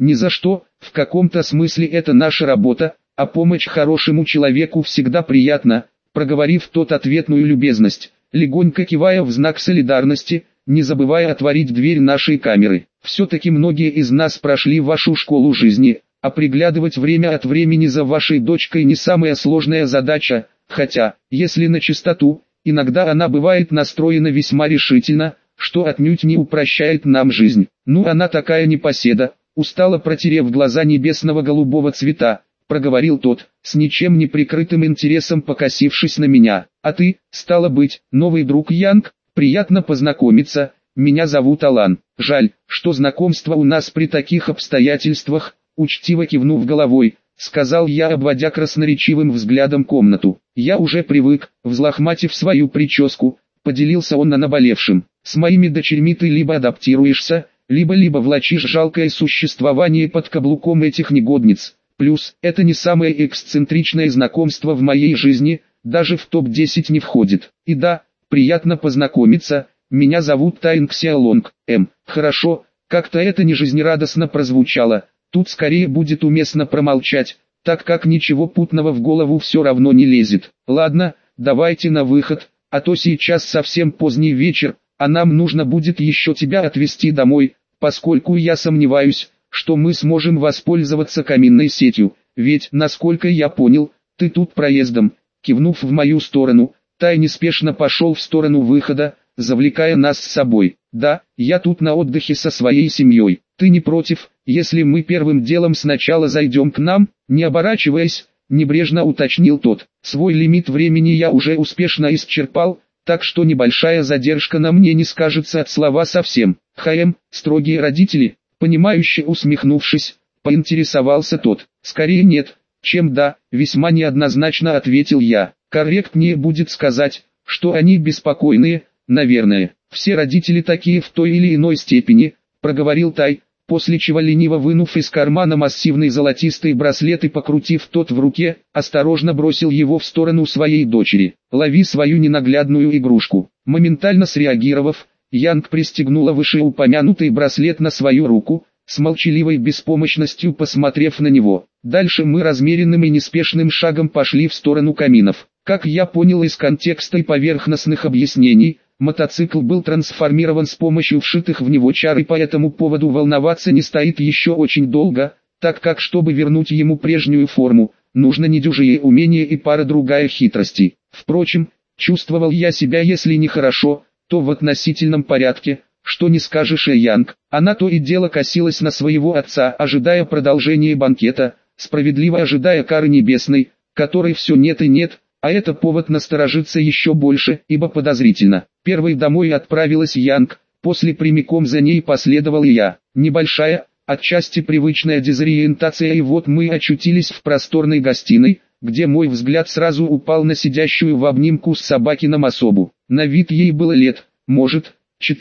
ни за что, в каком-то смысле это наша работа, а помощь хорошему человеку всегда приятна, проговорив тот ответную любезность, легонько кивая в знак солидарности, не забывая отворить дверь нашей камеры. Все-таки многие из нас прошли вашу школу жизни, а приглядывать время от времени за вашей дочкой не самая сложная задача, хотя, если на чистоту, иногда она бывает настроена весьма решительно, что отнюдь не упрощает нам жизнь. Ну она такая непоседа, устало протерев глаза небесного голубого цвета, проговорил тот, с ничем не прикрытым интересом покосившись на меня. А ты, стало быть, новый друг Янг, приятно познакомиться, меня зовут Алан. Жаль, что знакомство у нас при таких обстоятельствах, учтиво кивнув головой, сказал я, обводя красноречивым взглядом комнату. Я уже привык, взлохматив свою прическу, поделился он на наболевшем. С моими дочерьми ты либо адаптируешься, либо влачишь жалкое существование под каблуком этих негодниц. Плюс, это не самое эксцентричное знакомство в моей жизни, даже в топ-10 не входит. И да, приятно познакомиться, меня зовут Тайн Ксиалонг, Хорошо, как-то это не жизнерадостно прозвучало, тут скорее будет уместно промолчать, так как ничего путного в голову все равно не лезет. Ладно, давайте на выход, а то сейчас совсем поздний вечер, а нам нужно будет еще тебя отвезти домой, поскольку я сомневаюсь, что мы сможем воспользоваться каминной сетью, ведь, насколько я понял, ты тут проездом. Кивнув в мою сторону, Тай неспешно пошел в сторону выхода, завлекая нас с собой. Да, я тут на отдыхе со своей семьей. Ты не против, если мы первым делом сначала зайдем к нам? Не оборачиваясь, небрежно уточнил тот. Свой лимит времени я уже успешно исчерпал, так что небольшая задержка на мне не скажется от слова совсем. Строгие родители, понимающе усмехнувшись, поинтересовался тот. Скорее нет, чем да, весьма неоднозначно ответил я. Корректнее будет сказать, что они беспокойные, наверное. Все родители такие в той или иной степени, проговорил Тай, после чего лениво вынув из кармана массивный золотистый браслет и покрутив тот в руке, осторожно бросил его в сторону своей дочери. Лови свою ненаглядную игрушку. Моментально среагировав, Янг пристегнула вышеупомянутый браслет на свою руку, с молчаливой беспомощностью посмотрев на него. Дальше мы размеренным и неспешным шагом пошли в сторону каминов. Как я понял из контекста и поверхностных объяснений, мотоцикл был трансформирован с помощью вшитых в него чар, и по этому поводу волноваться не стоит еще очень долго, так как чтобы вернуть ему прежнюю форму, нужно недюжие умения и пара другая хитростей. Впрочем, чувствовал я себя если не хорошо, то в относительном порядке, что не скажешь и Янг. Она то и дело косилась на своего отца, ожидая продолжения банкета, справедливо ожидая кары небесной, которой все нет и нет, а это повод насторожиться еще больше, ибо подозрительно. Первой домой отправилась Янг, после прямиком за ней последовал и я. Небольшая, отчасти привычная дезориентация, и вот мы очутились в просторной гостиной, где мой взгляд сразу упал на сидящую в обнимку с собакином особу. На вид ей было лет, может,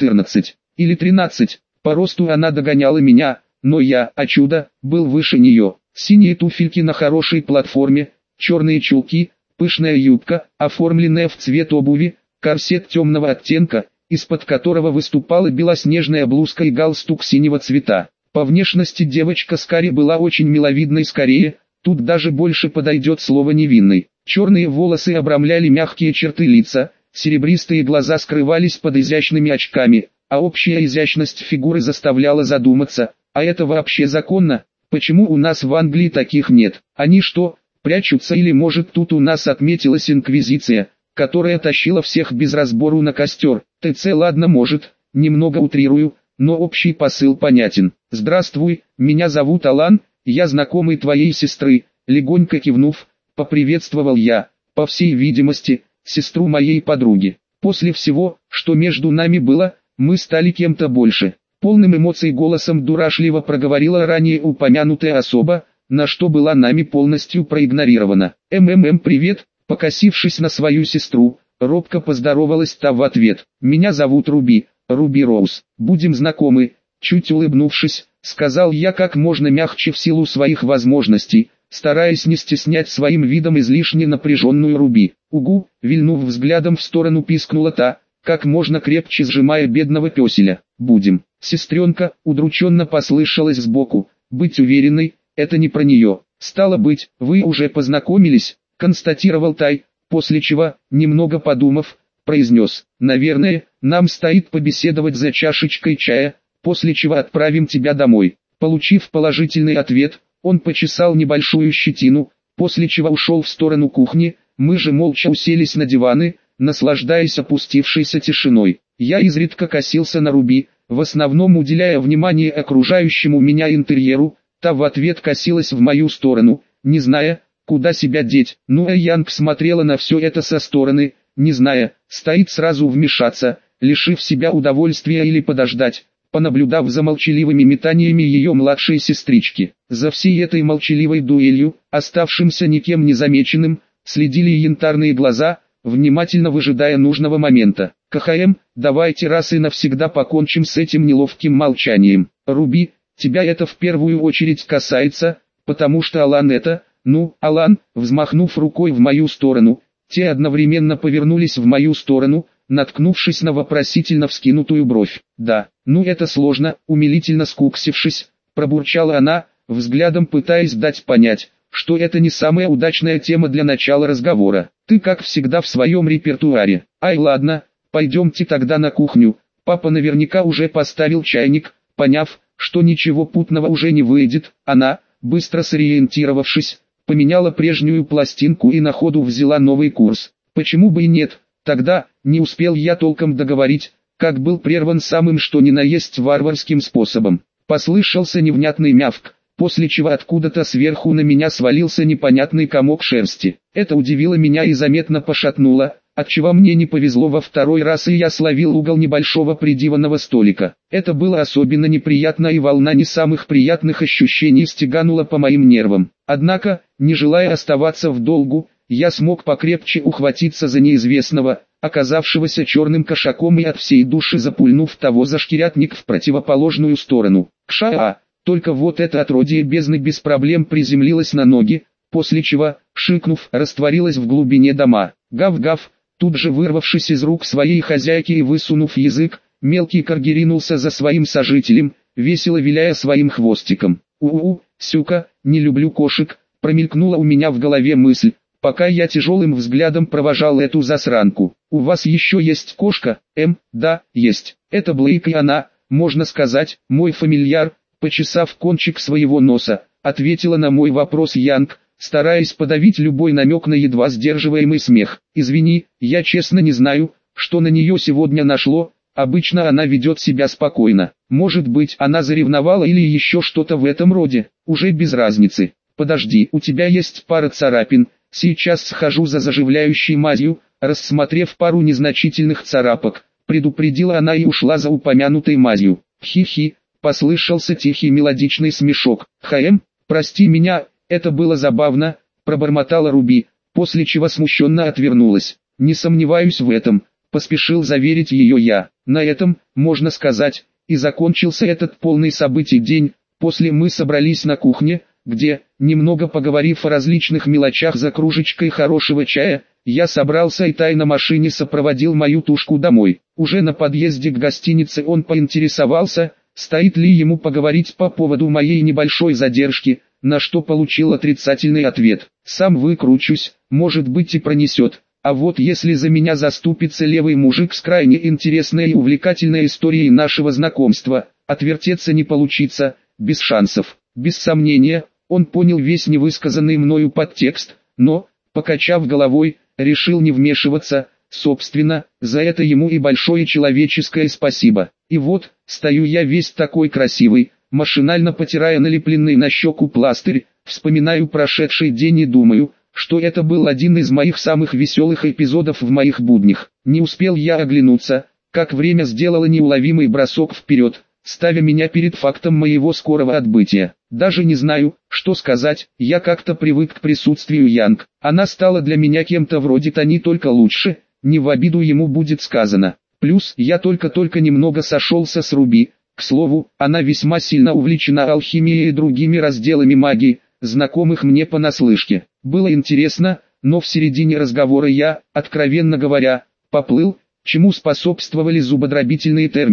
14 или 13, по росту она догоняла меня, но я, о чудо, был выше нее. Синие туфельки на хорошей платформе, черные чулки, пышная юбка, оформленная в цвет обуви, корсет темного оттенка, из-под которого выступала белоснежная блузка и галстук синего цвета. По внешности девочка Скари была очень миловидной, скорее, тут даже больше подойдет слово невинной. Черные волосы обрамляли мягкие черты лица, серебристые глаза скрывались под изящными очками, а общая изящность фигуры заставляла задуматься, а это вообще законно? Почему у нас в Англии таких нет? Они что, прячутся, или может тут у нас отметилась инквизиция, которая тащила всех без разбору на костер? Ладно, может, немного утрирую, но общий посыл понятен. Здравствуй, меня зовут Алан, я знакомый твоей сестры, легонько кивнув, поприветствовал я, по всей видимости, сестру моей подруги. После всего, что между нами было, мы стали кем-то больше. Полным эмоций голосом дурашливо проговорила ранее упомянутая особа, на что была нами полностью проигнорирована. Привет, покосившись на свою сестру, робко поздоровалась та в ответ. Меня зовут Руби Роуз, будем знакомы, чуть улыбнувшись, сказал я как можно мягче в силу своих возможностей, стараясь не стеснять своим видом излишне напряженную Руби. Угу, вильнув взглядом в сторону, пискнула та, как можно крепче сжимая бедного песеля. Будем. Сестренка, удрученно послышалась сбоку, быть уверенной, это не про нее. Стало быть, вы уже познакомились, констатировал Тай, после чего, немного подумав, произнес: наверное, нам стоит побеседовать за чашечкой чая, после чего отправим тебя домой. Получив положительный ответ, он почесал небольшую щетину, после чего ушел в сторону кухни. Мы же молча уселись на диваны, наслаждаясь опустившейся тишиной. Я изредка косился на Руби, в основном уделяя внимание окружающему меня интерьеру. Та в ответ косилась в мою сторону, не зная, куда себя деть. Ну а Янг смотрела на все это со стороны, не зная, стоит сразу вмешаться, лишив себя удовольствия или подождать, понаблюдав за молчаливыми метаниями ее младшей сестрички. За всей этой молчаливой дуэлью, оставшимся никем не замеченным, следили янтарные глаза, внимательно выжидая нужного момента. КХМ, давайте раз и навсегда покончим с этим неловким молчанием. Руби, тебя это в первую очередь касается, потому что Алан это, Алан, взмахнув рукой в мою сторону, те одновременно повернулись в мою сторону, наткнувшись на вопросительно вскинутую бровь. Да, это сложно, умилительно скуксившись, пробурчала она, взглядом пытаясь дать понять, что это не самая удачная тема для начала разговора. Ты как всегда в своем репертуаре. Ай ладно, пойдемте тогда на кухню. Папа наверняка уже поставил чайник. Поняв, что ничего путного уже не выйдет, она, быстро сориентировавшись, поменяла прежнюю пластинку и на ходу взяла новый курс. Почему бы и нет? Тогда, не успел я толком договорить, как был прерван самым что ни на есть варварским способом. Послышался невнятный мявк, после чего откуда-то сверху на меня свалился непонятный комок шерсти. Это удивило меня и заметно пошатнуло, отчего мне не повезло во второй раз, и я словил угол небольшого придиванного столика. Это было особенно неприятно, и волна не самых приятных ощущений стеганула по моим нервам. Однако, не желая оставаться в долгу, я смог покрепче ухватиться за неизвестного, оказавшегося черным кошаком, и от всей души запульнув того за шкирятник в противоположную сторону. Кша! Только вот это отродье бездны без проблем приземлилось на ноги, после чего, шикнув, растворилось в глубине дома. Гав-гав, тут же вырвавшись из рук своей хозяйки и высунув язык, мелкий корги ринулся за своим сожителем, весело виляя своим хвостиком. Сюка, не люблю кошек, промелькнула у меня в голове мысль, пока я тяжелым взглядом провожал эту засранку. У вас еще есть кошка? Да, есть. Это Блейк, и она, можно сказать, мой фамильяр. Почесав кончик своего носа, ответила на мой вопрос Янг, стараясь подавить любой намек на едва сдерживаемый смех. Извини, я честно не знаю, что на нее сегодня нашло, обычно она ведет себя спокойно. Может быть, она заревновала или еще что-то в этом роде, уже без разницы. Подожди, у тебя есть пара царапин, сейчас схожу за заживляющей мазью. Рассмотрев пару незначительных царапок, предупредила она и ушла за упомянутой мазью. Хи-хи. Послышался тихий мелодичный смешок. Прости меня, это было забавно, пробормотала Руби, после чего смущенно отвернулась. Не сомневаюсь в этом, поспешил заверить ее я. На этом, можно сказать, и закончился этот полный событий день. После мы собрались на кухне, где, немного поговорив о различных мелочах за кружечкой хорошего чая, я собрался и Тай на машине сопроводил мою тушку домой. Уже на подъезде к гостинице он поинтересовался, стоит ли ему поговорить по поводу моей небольшой задержки, на что получил отрицательный ответ. Сам выкручусь, может быть и пронесет. А вот если за меня заступится левый мужик с крайне интересной и увлекательной историей нашего знакомства, отвертеться не получится, без шансов. Без сомнения, он понял весь невысказанный мною подтекст, но, покачав головой, решил не вмешиваться. Собственно, за это ему и большое человеческое спасибо. И вот, стою я весь такой красивый, машинально потирая налепленный на щеку пластырь, вспоминаю прошедший день и думаю, что это был один из моих самых веселых эпизодов в моих буднях. Не успел я оглянуться, как время сделало неуловимый бросок вперед, ставя меня перед фактом моего скорого отбытия. Даже не знаю, что сказать, я как-то привык к присутствию Янг. Она стала для меня кем-то вроде Тони, только лучше. Не в обиду ему будет сказано. Плюс я только немного сошелся с Руби. К слову, она весьма сильно увлечена алхимией и другими разделами магии, знакомых мне понаслышке. Было интересно, но в середине разговора я, откровенно говоря, поплыл, чему способствовали зубодробительные термины,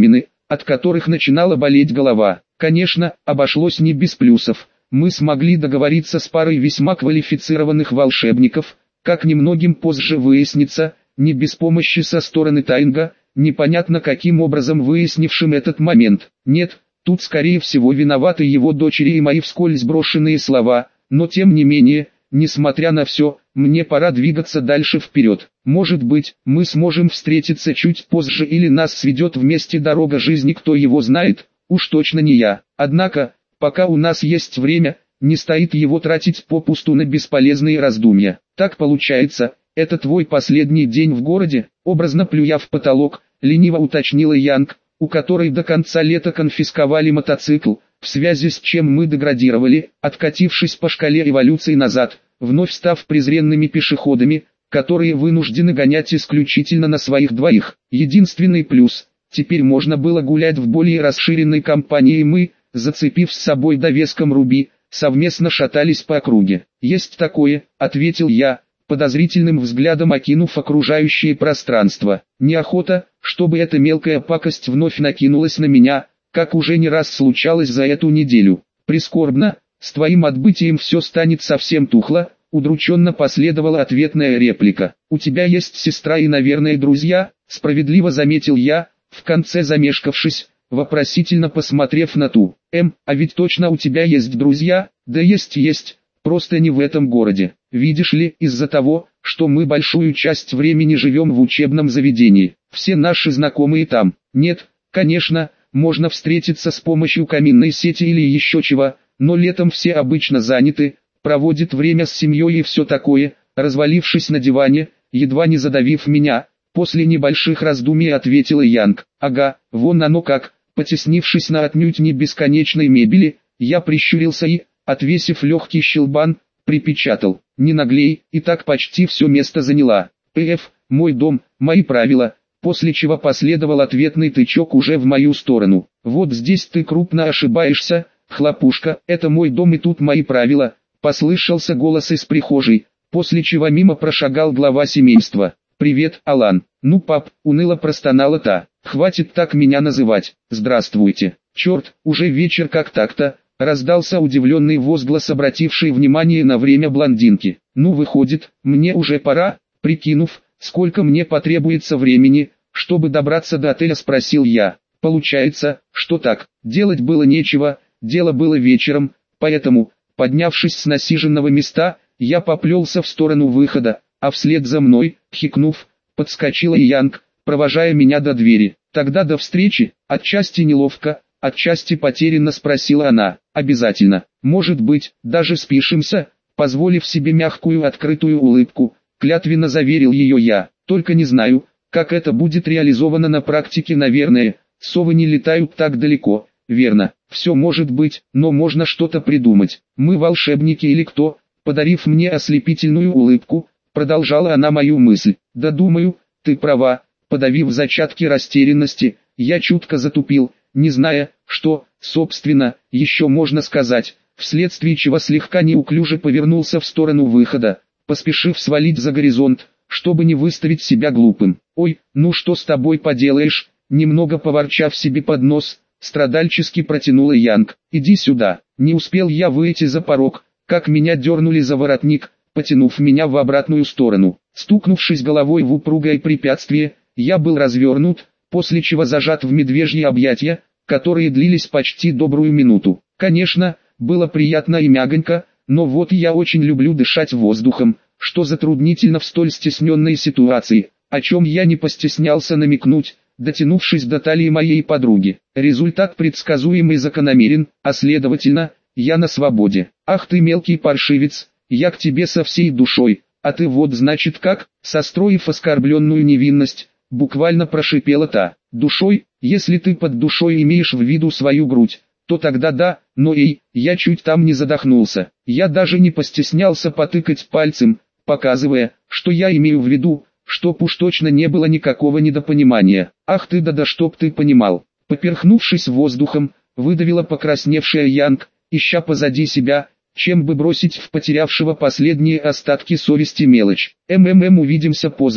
от которых начинала болеть голова. Конечно, обошлось не без плюсов. Мы смогли договориться с парой весьма квалифицированных волшебников, как немногим позже выяснится, не без помощи со стороны Таинга, непонятно каким образом выяснившим этот момент. Нет, тут скорее всего виноваты его дочери и мои вскользь брошенные слова, но тем не менее, несмотря на все, мне пора двигаться дальше вперед. Может быть, мы сможем встретиться чуть позже или нас сведет вместе дорога жизни, кто его знает, уж точно не я. Однако, пока у нас есть время, не стоит его тратить попусту на бесполезные раздумья. Так получается, это твой последний день в городе, образно плюя в потолок, лениво уточнила Янг, у которой до конца лета конфисковали мотоцикл, в связи с чем мы деградировали, откатившись по шкале эволюции назад, вновь став презренными пешеходами, которые вынуждены гонять исключительно на своих двоих. Единственный плюс – теперь можно было гулять в более расширенной компании, и мы, зацепив с собой довеском Руби, совместно шатались по округе. «Есть такое», – ответил я, подозрительным взглядом окинув окружающее пространство. Неохота, чтобы эта мелкая пакость вновь накинулась на меня, как уже не раз случалось за эту неделю. Прискорбно, с твоим отбытием все станет совсем тухло, удрученно последовала ответная реплика. У тебя есть сестра и, наверное, друзья, справедливо заметил я, в конце замешкавшись, вопросительно посмотрев на ту. А ведь точно у тебя есть друзья? Да есть, просто не в этом городе. Видишь ли, из-за того, что мы большую часть времени живем в учебном заведении, все наши знакомые там. Нет, конечно, можно встретиться с помощью каминной сети или еще чего, но летом все обычно заняты, проводят время с семьей и все такое. Развалившись на диване, едва не задавив меня, после небольших раздумий ответила Янг. Ага, вон оно как. Потеснившись на отнюдь не бесконечной мебели, я прищурился и, отвесив легкий щелбан, припечатал. Не наглей, и так почти все место заняла. Мой дом, мои правила. После чего последовал ответный тычок уже в мою сторону. Вот здесь ты крупно ошибаешься, хлопушка, это мой дом и тут мои правила. Послышался голос из прихожей, после чего мимо прошагал глава семейства. «Привет, Алан». «Ну, пап», — уныло простонала та. «Хватит так меня называть». «Здравствуйте». «Черт, уже вечер как так-то», — раздался удивленный возглас, обративший внимание на время блондинки. «Ну, выходит, мне уже пора». Прикинув, сколько мне потребуется времени, чтобы добраться до отеля, спросил я. Получается, что так, делать было нечего, дело было вечером, поэтому, поднявшись с насиженного места, я поплелся в сторону выхода, а вслед за мной, хикнув, подскочила и Янг, провожая меня до двери. Тогда до встречи, отчасти неловко, отчасти потерянно спросила она. Обязательно, может быть, даже спишемся, позволив себе мягкую открытую улыбку, клятвенно заверил ее я. Только не знаю, как это будет реализовано на практике, наверное, совы не летают так далеко, верно, все может быть, но можно что-то придумать. Мы волшебники или кто? Подарив мне ослепительную улыбку, продолжала она мою мысль. Да думаю, ты права. Подавив зачатки растерянности, я чутко затупил, не зная, что, собственно, еще можно сказать, вследствие чего слегка неуклюже повернулся в сторону выхода, поспешив свалить за горизонт, чтобы не выставить себя глупым. «Ой, ну что с тобой поделаешь?» Немного поворчав себе под нос, страдальчески протянула Янг. «Иди сюда». Не успел я выйти за порог, как меня дернули за воротник, потянув меня в обратную сторону. Стукнувшись головой в упругое препятствие, я был развернут, после чего зажат в медвежьи объятия, которые длились почти добрую минуту. Конечно, было приятно и мягонько, но вот я очень люблю дышать воздухом, что затруднительно в столь стесненной ситуации, о чем я не постеснялся намекнуть, дотянувшись до талии моей подруги. Результат предсказуем и закономерен, а следовательно, я на свободе. «Ах ты мелкий паршивец, я к тебе со всей душой, а ты вот значит как», состроив оскорбленную невинность, буквально прошипела та. «Душой, если ты под душой имеешь в виду свою грудь, то тогда да, но я чуть там не задохнулся. Я даже не постеснялся потыкать пальцем, показывая, что я имею в виду, чтоб уж точно не было никакого недопонимания. Ах ты да чтоб ты понимал». Поперхнувшись воздухом, выдавила покрасневшая Янг, ища позади себя, чем бы бросить в потерявшего последние остатки совести мелочь. Увидимся позже,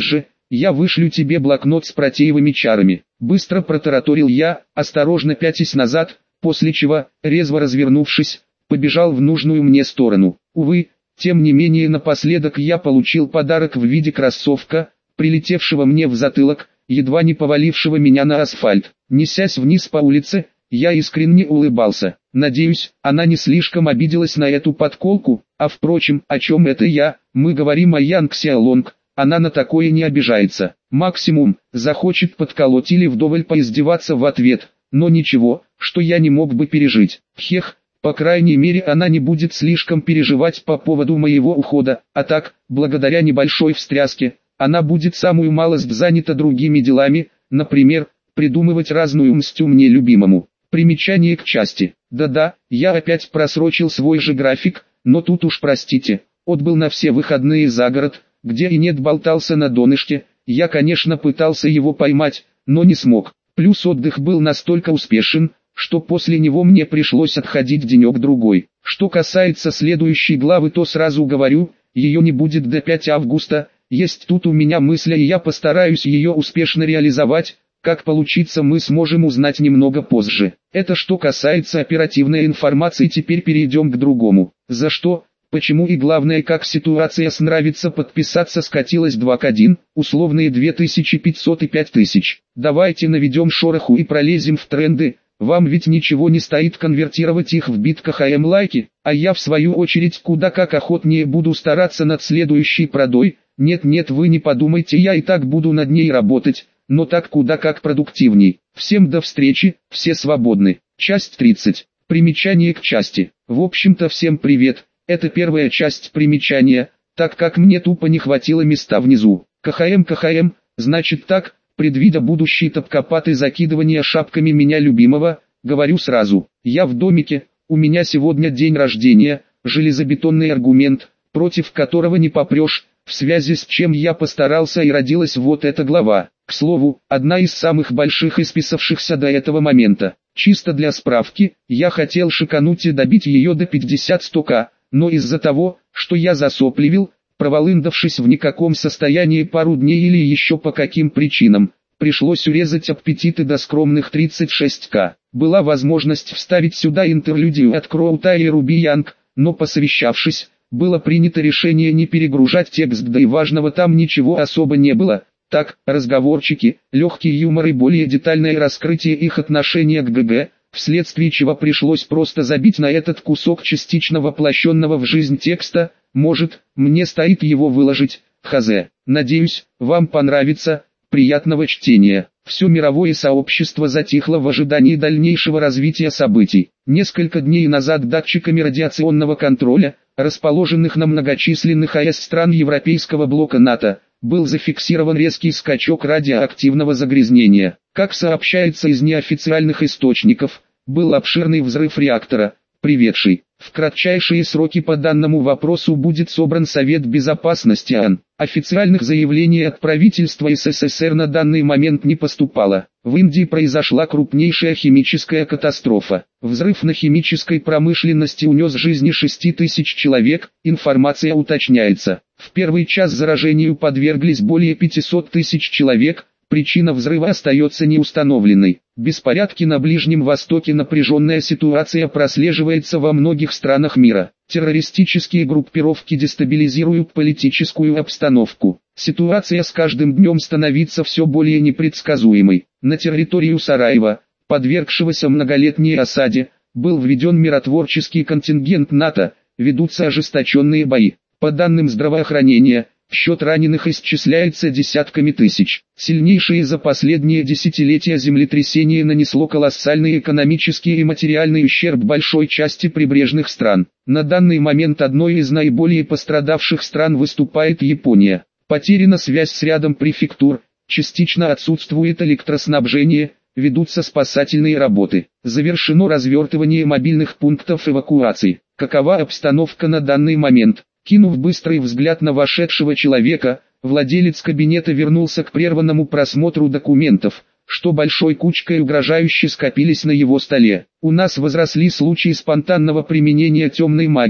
я вышлю тебе блокнот с протеевыми чарами. Быстро протараторил я, осторожно пятясь назад, после чего, резво развернувшись, побежал в нужную мне сторону. Увы, тем не менее напоследок я получил подарок в виде кроссовка, прилетевшего мне в затылок, едва не повалившего меня на асфальт. Несясь вниз по улице, я искренне улыбался. Надеюсь, она не слишком обиделась на эту подколку, а впрочем, о чем это я, мы говорим о Янг Сяолонг, она на такое не обижается. Максимум, захочет подколоть или вдоволь поиздеваться в ответ, но ничего, что я не мог бы пережить. Хех, по крайней мере она не будет слишком переживать по поводу моего ухода, а так, благодаря небольшой встряске, она будет самую малость занята другими делами, например, придумывать разную мстю мне любимому. Примечание к части. Да-да, я опять просрочил свой же график, но тут уж простите, отбыл на все выходные за город, где и нет болтался на донышке, я конечно пытался его поймать, но не смог. Плюс отдых был настолько успешен, что после него мне пришлось отходить денек-другой. Что касается следующей главы, то сразу говорю, ее не будет до 5 августа, есть тут у меня мысль и я постараюсь ее успешно реализовать. Как получится, мы сможем узнать немного позже. Это что касается оперативной информации, теперь перейдем к другому. За что, почему и главное, как ситуация с нравится подписаться скатилась 2 к 1, условные 2500 и 5000. Давайте наведем шороху и пролезем в тренды. Вам ведь ничего не стоит конвертировать их в битках АМ лайки, а я в свою очередь куда как охотнее буду стараться над следующей продой. Нет, вы не подумайте, я и так буду над ней работать, но так куда как продуктивней. Всем до встречи, все свободны. Часть 30. Примечание к части. В общем-то всем привет, это первая часть примечания, так как мне тупо не хватило места внизу. КХМ, значит так, предвидя будущий топкопад и закидывание шапками меня любимого, говорю сразу, я в домике, у меня сегодня день рождения, железобетонный аргумент, против которого не попрешь, в связи с чем я постарался и родилась вот эта глава. К слову, одна из самых больших исписавшихся до этого момента. Чисто для справки, я хотел шикануть и добить ее до 50-100к, но из-за того, что я засопливил, проволындавшись в никаком состоянии пару дней или еще по каким причинам, пришлось урезать аппетиты до скромных 36к. Была возможность вставить сюда интерлюдию от Кроута и Руби Янг, но посовещавшись, было принято решение не перегружать текст, да и важного там ничего особо не было. Так, разговорчики, легкий юмор и более детальное раскрытие их отношения к ГГ, вследствие чего пришлось просто забить на этот кусок частично воплощенного в жизнь текста. Может, мне стоит его выложить, хз. Надеюсь, вам понравится, приятного чтения. Все мировое сообщество затихло в ожидании дальнейшего развития событий. Несколько дней назад датчиками радиационного контроля, расположенных на многочисленных АЭС стран Европейского блока НАТО, был зафиксирован резкий скачок радиоактивного загрязнения. Как сообщается из неофициальных источников, был обширный взрыв реактора, приведший. В кратчайшие сроки по данному вопросу будет собран Совет Безопасности ООН. Официальных заявлений от правительства СССР на данный момент не поступало. В Индии произошла крупнейшая химическая катастрофа. Взрыв на химической промышленности унес жизни 6000 человек, информация уточняется. В первый час заражению подверглись более 500 тысяч человек. Причина взрыва остается неустановленной. Беспорядки на Ближнем Востоке, напряженная ситуация прослеживается во многих странах мира. Террористические группировки дестабилизируют политическую обстановку. Ситуация с каждым днем становится все более непредсказуемой. На территорию Сараева, подвергшегося многолетней осаде, был введен миротворческий контингент НАТО, ведутся ожесточенные бои. По данным здравоохранения, счет раненых исчисляется десятками тысяч. Сильнейшее за последние десятилетия землетрясение нанесло колоссальный экономический и материальный ущерб большой части прибрежных стран. На данный момент одной из наиболее пострадавших стран выступает Япония. Потеряна связь с рядом префектур, частично отсутствует электроснабжение, ведутся спасательные работы. Завершено развертывание мобильных пунктов эвакуации. Какова обстановка на данный момент? Кинув быстрый взгляд на вошедшего человека, владелец кабинета вернулся к прерванному просмотру документов, что большой кучкой угрожающе скопились на его столе. У нас возросли случаи спонтанного применения темной магии,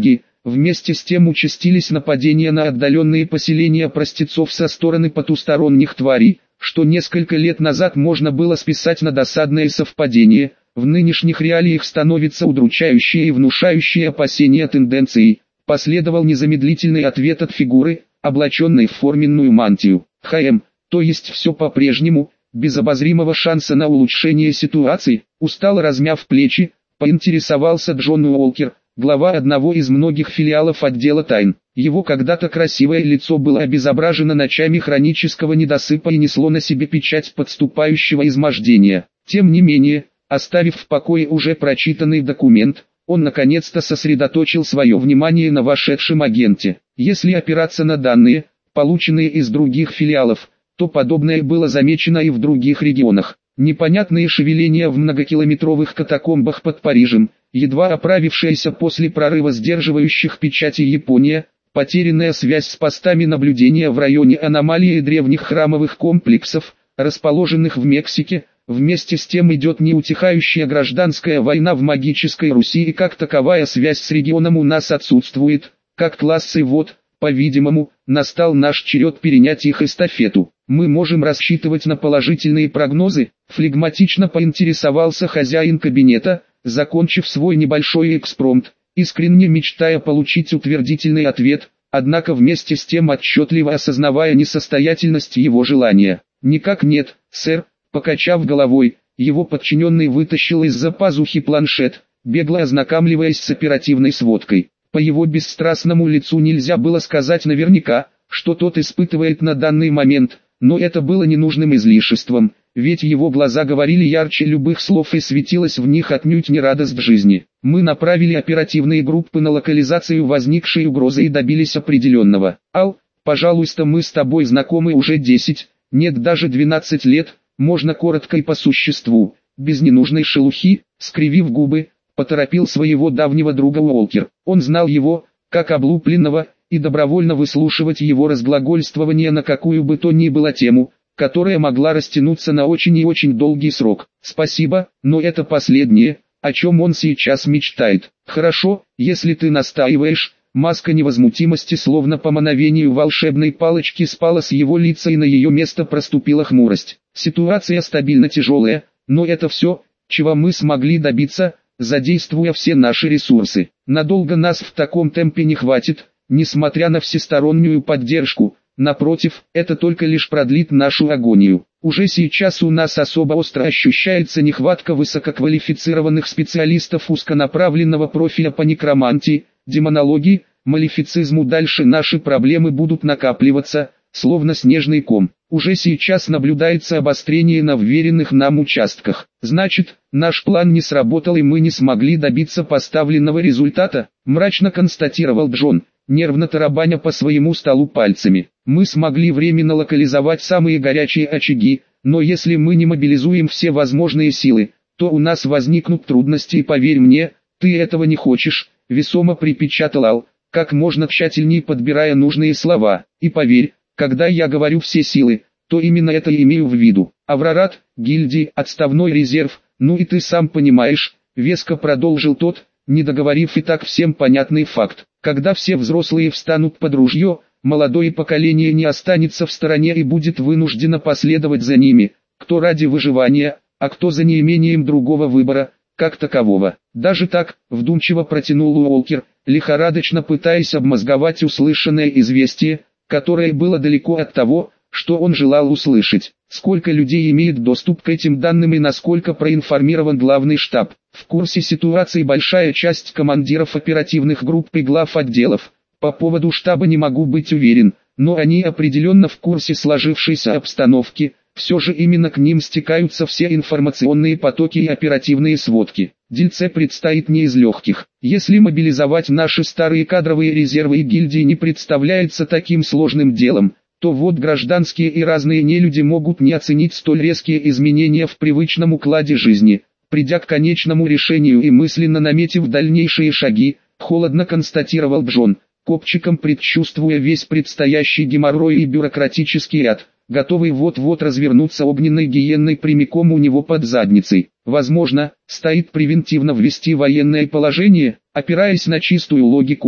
Вместе с тем участились нападения на отдаленные поселения простецов со стороны потусторонних тварей, что несколько лет назад можно было списать на досадное совпадение, в нынешних реалиях становится удручающей и внушающей опасения тенденцией. Последовал незамедлительный ответ от фигуры, облаченной в форменную мантию. То есть все по-прежнему, без обозримого шанса на улучшение ситуации, устало размяв плечи, поинтересовался Джон Уолкер, глава одного из многих филиалов отдела тайн. Его когда-то красивое лицо было обезображено ночами хронического недосыпа и несло на себе печать подступающего измождения. Тем не менее, оставив в покое уже прочитанный документ, он наконец-то сосредоточил свое внимание на вошедшем агенте. Если опираться на данные, полученные из других филиалов, то подобное было замечено и в других регионах. Непонятные шевеления в многокилометровых катакомбах под Парижем, едва оправившаяся после прорыва сдерживающих печати Япония, потерянная связь с постами наблюдения в районе аномалии древних храмовых комплексов, расположенных в Мексике. Вместе с тем идет неутихающая гражданская война в магической Руси, и как таковая связь с регионом у нас отсутствует, как класс, и вот, по-видимому, настал наш черед перенять их эстафету. Мы можем рассчитывать на положительные прогнозы, флегматично поинтересовался хозяин кабинета, закончив свой небольшой экспромт, искренне мечтая получить утвердительный ответ, однако вместе с тем отчетливо осознавая несостоятельность его желания. «Никак нет, сэр», покачав головой, его подчиненный вытащил из-за пазухи планшет, бегло ознакомливаясь с оперативной сводкой. По его бесстрастному лицу нельзя было сказать наверняка, что тот испытывает на данный момент, но это было ненужным излишеством, ведь его глаза говорили ярче любых слов и светилась в них отнюдь не радость жизни. Мы направили оперативные группы на локализацию возникшей угрозы и добились определенного. Ал, пожалуйста, мы с тобой знакомы уже 10, нет, даже 12 лет, можно коротко и по существу, без ненужной шелухи, скривив губы, поторопил своего давнего друга Уолкер. Он знал его, как облупленного, и добровольно выслушивать его разглагольствование на какую бы то ни было тему, которая могла растянуться на очень и очень долгий срок. Спасибо, но это последнее, о чем он сейчас мечтает. Хорошо, если ты настаиваешь. Маска невозмутимости словно по мановению волшебной палочки спала с его лица, и на ее место проступила хмурость. Ситуация стабильно тяжелая, но это все, чего мы смогли добиться, задействуя все наши ресурсы. Надолго нас в таком темпе не хватит, несмотря на всестороннюю поддержку. Напротив, это только лишь продлит нашу агонию. Уже сейчас у нас особо остро ощущается нехватка высококвалифицированных специалистов узконаправленного профиля по некромантии, демонологии, малефицизму. Дальше наши проблемы будут накапливаться, словно снежный ком. Уже сейчас наблюдается обострение на вверенных нам участках. Значит, наш план не сработал, и мы не смогли добиться поставленного результата, мрачно констатировал Джон, нервно тарабаня по своему столу пальцами. Мы смогли временно локализовать самые горячие очаги, но если мы не мобилизуем все возможные силы, то у нас возникнут трудности, и поверь мне, ты этого не хочешь, весомо припечатал Ал, как можно тщательнее подбирая нужные слова. И поверь, когда я говорю все силы, то именно это и имею в виду. Аврорат, гильдии, отставной резерв, ну и ты сам понимаешь, веско продолжил тот, не договорив и так всем понятный факт. Когда все взрослые встанут под ружье, молодое поколение не останется в стороне и будет вынуждено последовать за ними, кто ради выживания, а кто за неимением другого выбора, как такового. Даже так, вдумчиво протянул Уолкер, лихорадочно пытаясь обмозговать услышанное известие, которое было далеко от того, что он желал услышать. Сколько людей имеет доступ к этим данным и насколько проинформирован главный штаб? В курсе ситуации большая часть командиров оперативных групп и глав отделов. По поводу штаба не могу быть уверен, но они определенно в курсе сложившейся обстановки. Все же именно к ним стекаются все информационные потоки и оперативные сводки. Дельце предстоит не из легких. Если мобилизовать наши старые кадровые резервы и гильдии не представляется таким сложным делом, то вот гражданские и разные нелюди могут не оценить столь резкие изменения в привычном укладе жизни. Придя к конечному решению и мысленно наметив дальнейшие шаги, холодно констатировал Джон, копчиком предчувствуя весь предстоящий геморрой и бюрократический ад, готовый вот-вот развернуться огненной гиенной прямиком у него под задницей. Возможно, стоит превентивно ввести военное положение, опираясь на чистую логику,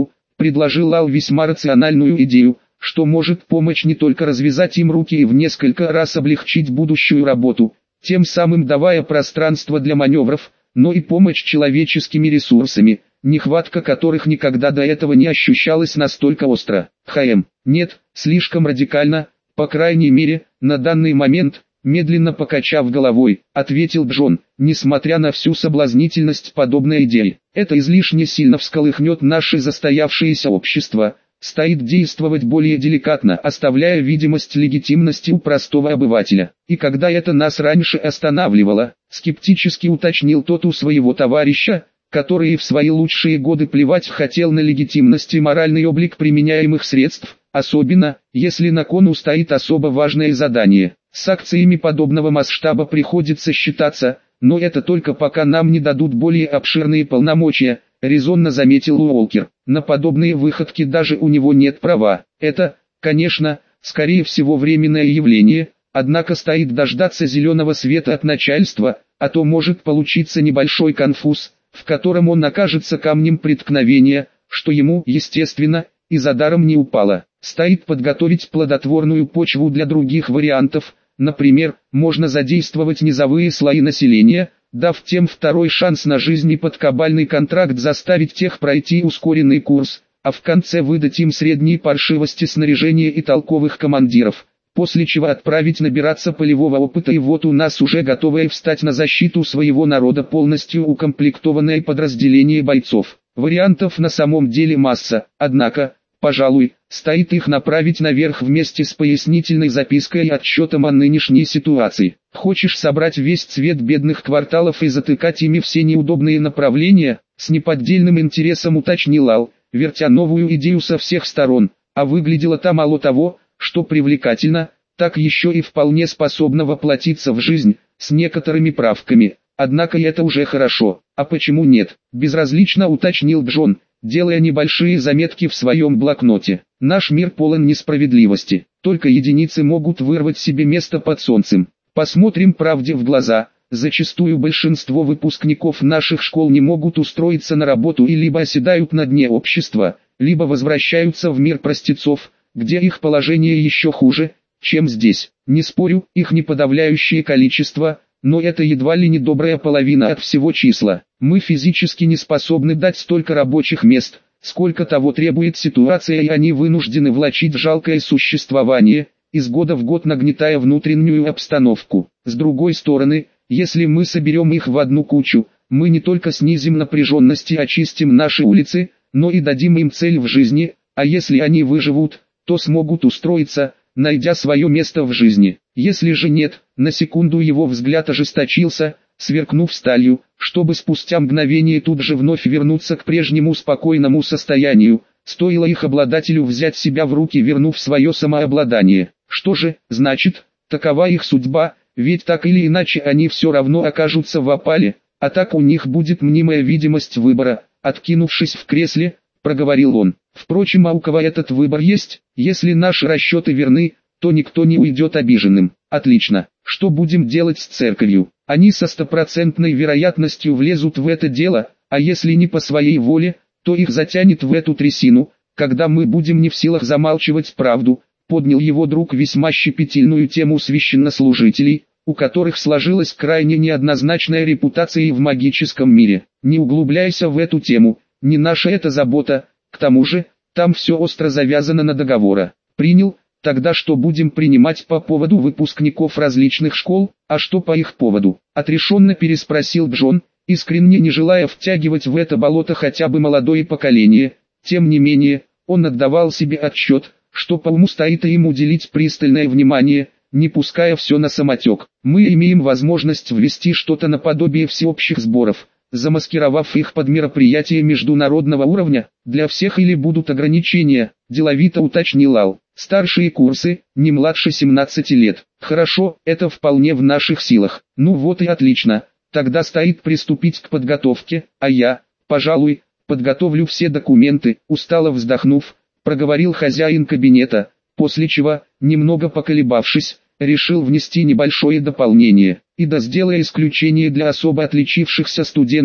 предложил Лал весьма рациональную идею, что может помочь не только развязать им руки и в несколько раз облегчить будущую работу, тем самым давая пространство для маневров, но и помощь человеческими ресурсами, нехватка которых никогда до этого не ощущалась настолько остро. Нет, слишком радикально, по крайней мере, на данный момент, медленно покачав головой, ответил Джон, несмотря на всю соблазнительность подобной идеи. Это излишне сильно всколыхнет наше застоявшееся общество. Стоит действовать более деликатно, оставляя видимость легитимности у простого обывателя. И когда это нас раньше останавливало, скептически уточнил тот у своего товарища, который в свои лучшие годы плевать хотел на легитимность и моральный облик применяемых средств, особенно, если на кону стоит особо важное задание. С акциями подобного масштаба приходится считаться, но это только пока нам не дадут более обширные полномочия, резонно заметил Уолкер. На подобные выходки даже у него нет права. Это, конечно, скорее всего временное явление, однако стоит дождаться зеленого света от начальства, а то может получиться небольшой конфуз, в котором он окажется камнем преткновения, что ему, естественно, и за даром не упало. Стоит подготовить плодотворную почву для других вариантов, например, можно задействовать низовые слои населения, дав тем второй шанс на жизнь и под кабальный контракт заставить тех пройти ускоренный курс, а в конце выдать им средней паршивости снаряжения и толковых командиров, после чего отправить набираться полевого опыта, и вот у нас уже готовое встать на защиту своего народа полностью укомплектованное подразделение бойцов. Вариантов на самом деле масса, однако, пожалуй, стоит их направить наверх вместе с пояснительной запиской и отчетом о нынешней ситуации. Хочешь собрать весь цвет бедных кварталов и затыкать ими все неудобные направления? С неподдельным интересом уточнил Лал, вертя новую идею со всех сторон, а выглядело там мало того, что привлекательно, так еще и вполне способно воплотиться в жизнь, с некоторыми правками. Однако это уже хорошо, а почему нет? Безразлично уточнил Джон, делая небольшие заметки в своем блокноте. Наш мир полон несправедливости, только единицы могут вырвать себе место под солнцем. Посмотрим правде в глаза, зачастую большинство выпускников наших школ не могут устроиться на работу и либо оседают на дне общества, либо возвращаются в мир простецов, где их положение еще хуже, чем здесь. Не спорю, их не подавляющее количество, но это едва ли не добрая половина от всего числа. Мы физически не способны дать столько рабочих мест, сколько того требует ситуация, и они вынуждены влачить жалкое существование, из года в год нагнетая внутреннюю обстановку. С другой стороны, если мы соберем их в одну кучу, мы не только снизим напряженность и очистим наши улицы, но и дадим им цель в жизни, а если они выживут, то смогут устроиться, найдя свое место в жизни. Если же нет, на секунду его взгляд ожесточился, сверкнув сталью, чтобы спустя мгновение тут же вновь вернуться к прежнему спокойному состоянию, стоило их обладателю взять себя в руки, вернув свое самообладание. Что же, значит, такова их судьба, ведь так или иначе они все равно окажутся в опале, а так у них будет мнимая видимость выбора. Откинувшись в кресле, проговорил он. Впрочем, а у кого этот выбор есть? Если наши расчеты верны, то никто не уйдет обиженным. Отлично. Что будем делать с церковью? Они со стопроцентной вероятностью влезут в это дело, а если не по своей воле, то их затянет в эту трясину, когда мы будем не в силах замалчивать правду. Поднял его друг весьма щепетильную тему священнослужителей, у которых сложилась крайне неоднозначная репутация и в магическом мире. Не углубляйся в эту тему, не наша это забота, к тому же, там все остро завязано на договора. Принял, тогда что будем принимать по поводу выпускников различных школ, а что по их поводу? Отрешенно переспросил Джон, искренне не желая втягивать в это болото хотя бы молодое поколение. Тем не менее, он отдавал себе отчет, что по уму стоит им уделить пристальное внимание, не пуская все на самотек. Мы имеем возможность ввести что-то наподобие всеобщих сборов, замаскировав их под мероприятия международного уровня. Для всех или будут ограничения, деловито уточнил Лал. Старшие курсы, не младше 17 лет. Хорошо, это вполне в наших силах. Ну вот и отлично, тогда стоит приступить к подготовке, а я, пожалуй, подготовлю все документы. Устало вздохнув, проговорил хозяин кабинета, после чего, немного поколебавшись, решил внести небольшое дополнение. И да, сделая исключение для особо отличившихся студентов,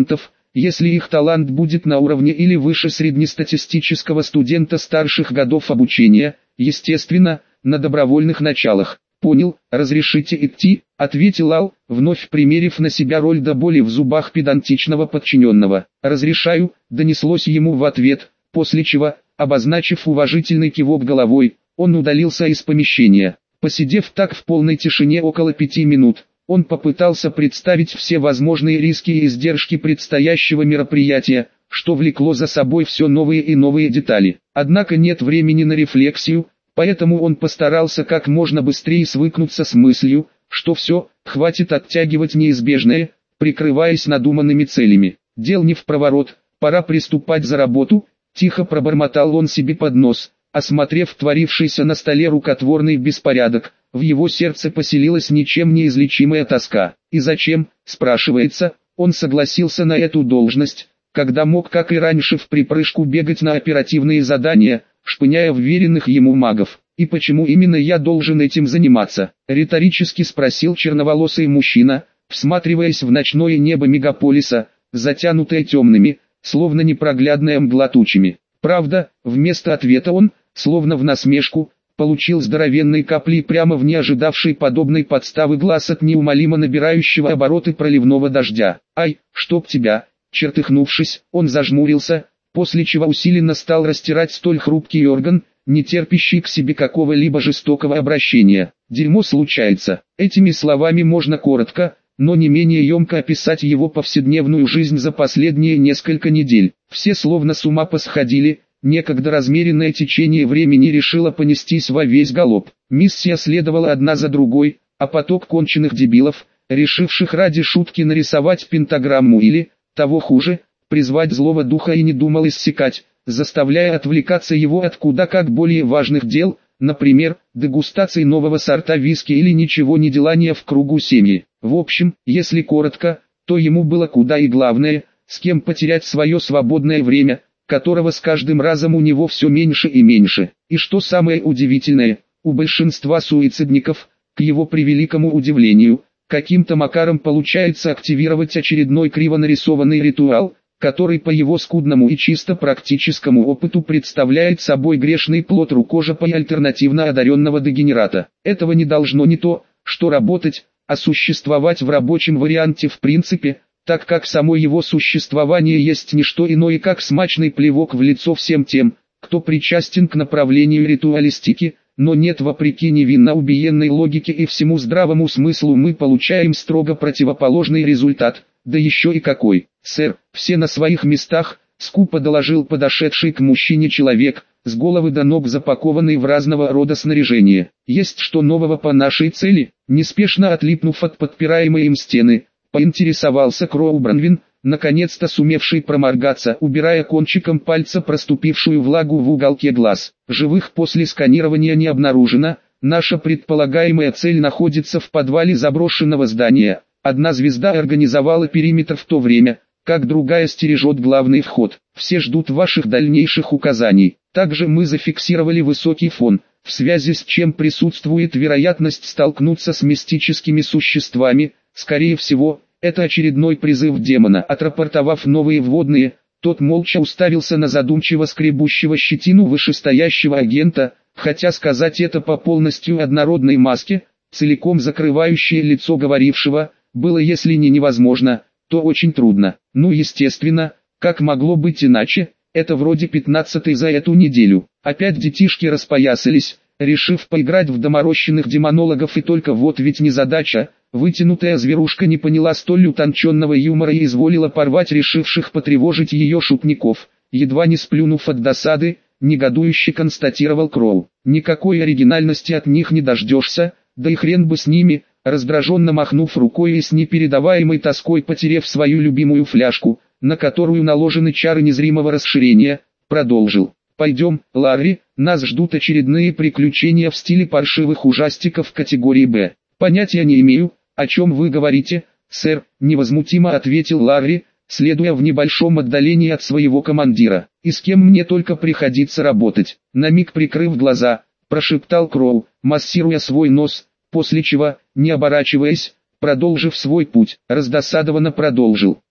если их талант будет на уровне или выше среднестатистического студента старших годов обучения, естественно, на добровольных началах. «Понял, разрешите идти», — ответил Ал, вновь примерив на себя роль до боли в зубах педантичного подчиненного. «Разрешаю», — донеслось ему в ответ, после чего, обозначив уважительный кивок головой, он удалился из помещения. Посидев так в полной тишине около 5 минут, он попытался представить все возможные риски и издержки предстоящего мероприятия, что влекло за собой все новые и новые детали. Однако нет времени на рефлексию, поэтому он постарался как можно быстрее свыкнуться с мыслью, что все, хватит оттягивать неизбежное, прикрываясь надуманными целями. Дел не впроворот, пора приступать за работу, тихо пробормотал он себе под нос. Осмотрев творившийся на столе рукотворный беспорядок, в его сердце поселилась ничем неизлечимая тоска. И зачем, спрашивается, он согласился на эту должность, когда мог, как и раньше, в припрыжку бегать на оперативные задания, шпыняя вверенных ему магов. «И почему именно я должен этим заниматься?» — риторически спросил черноволосый мужчина, всматриваясь в ночное небо мегаполиса, затянутое темными, словно непроглядная мгла тучами. Правда, вместо ответа он, словно в насмешку, получил здоровенные капли прямо в неожидавшей подобной подставы глаз от неумолимо набирающего обороты проливного дождя. «Ай, чтоб тебя!» Чертыхнувшись, он зажмурился, после чего усиленно стал растирать столь хрупкий орган, не терпящий к себе какого-либо жестокого обращения. «Дерьмо случается». Этими словами можно коротко, но не менее емко описать его повседневную жизнь за последние несколько недель. Все словно с ума посходили, некогда размеренное течение времени решило понестись во весь галоп. Миссия следовала одна за другой, а поток конченых дебилов, решивших ради шутки нарисовать пентаграмму или, того хуже, призвать злого духа и не думал иссякать, заставляя отвлекаться его от куда как более важных дел, например, дегустации нового сорта виски или ничего не делания в кругу семьи. В общем, если коротко, то ему было куда и главное, с кем потерять свое свободное время, которого с каждым разом у него все меньше и меньше. И что самое удивительное, у большинства суицидников, к его превеликому удивлению, каким-то макаром получается активировать очередной криво нарисованный ритуал, который по его скудному и чисто практическому опыту представляет собой грешный плод рукожопа и альтернативно одаренного дегенерата. Этого не должно не то, что работать, а существовать в рабочем варианте в принципе, так как само его существование есть не что иное как смачный плевок в лицо всем тем, кто причастен к направлению ритуалистики, но нет, вопреки невинно убиенной логике и всему здравому смыслу, мы получаем строго противоположный результат, да еще и какой. «Сэр, все на своих местах», — скупо доложил подошедший к мужчине человек, с головы до ног запакованный в разного рода снаряжение. «Есть что нового по нашей цели?» Неспешно отлипнув от подпираемой им стены, поинтересовался Кроу Бранвин, наконец-то сумевший проморгаться, убирая кончиком пальца проступившую влагу в уголке глаз. «Живых после сканирования не обнаружено, наша предполагаемая цель находится в подвале заброшенного здания. Одна звезда организовала периметр в то время, как другая стережет главный вход. Все ждут ваших дальнейших указаний. Также мы зафиксировали высокий фон, в связи с чем присутствует вероятность столкнуться с мистическими существами. Скорее всего, это очередной призыв демона». Отрапортовав новые вводные, тот молча уставился на задумчиво скребущего щетину вышестоящего агента, хотя сказать это по полностью однородной маске, целиком закрывающей лицо говорившего, было если не невозможно, то очень трудно. Ну естественно, как могло быть иначе, это вроде 15-й за эту неделю. Опять детишки распоясались, решив поиграть в доморощенных демонологов, и только вот ведь незадача, вытянутая зверушка не поняла столь утонченного юмора и изволила порвать решивших потревожить ее шутников, едва не сплюнув от досады, негодующе констатировал Кроу. «Никакой оригинальности от них не дождешься, да и хрен бы с ними». Раздраженно махнув рукой и с непередаваемой тоской потерев свою любимую фляжку, на которую наложены чары незримого расширения, продолжил. «Пойдем, Ларри, нас ждут очередные приключения в стиле паршивых ужастиков категории «Б». «Понятия не имею, о чем вы говорите, сэр», — невозмутимо ответил Ларри, следуя в небольшом отдалении от своего командира. «И с кем мне только приходится работать?» На миг прикрыв глаза, прошептал Кроу, массируя свой нос, после чего, не оборачиваясь, продолжив свой путь, раздосадованно продолжил.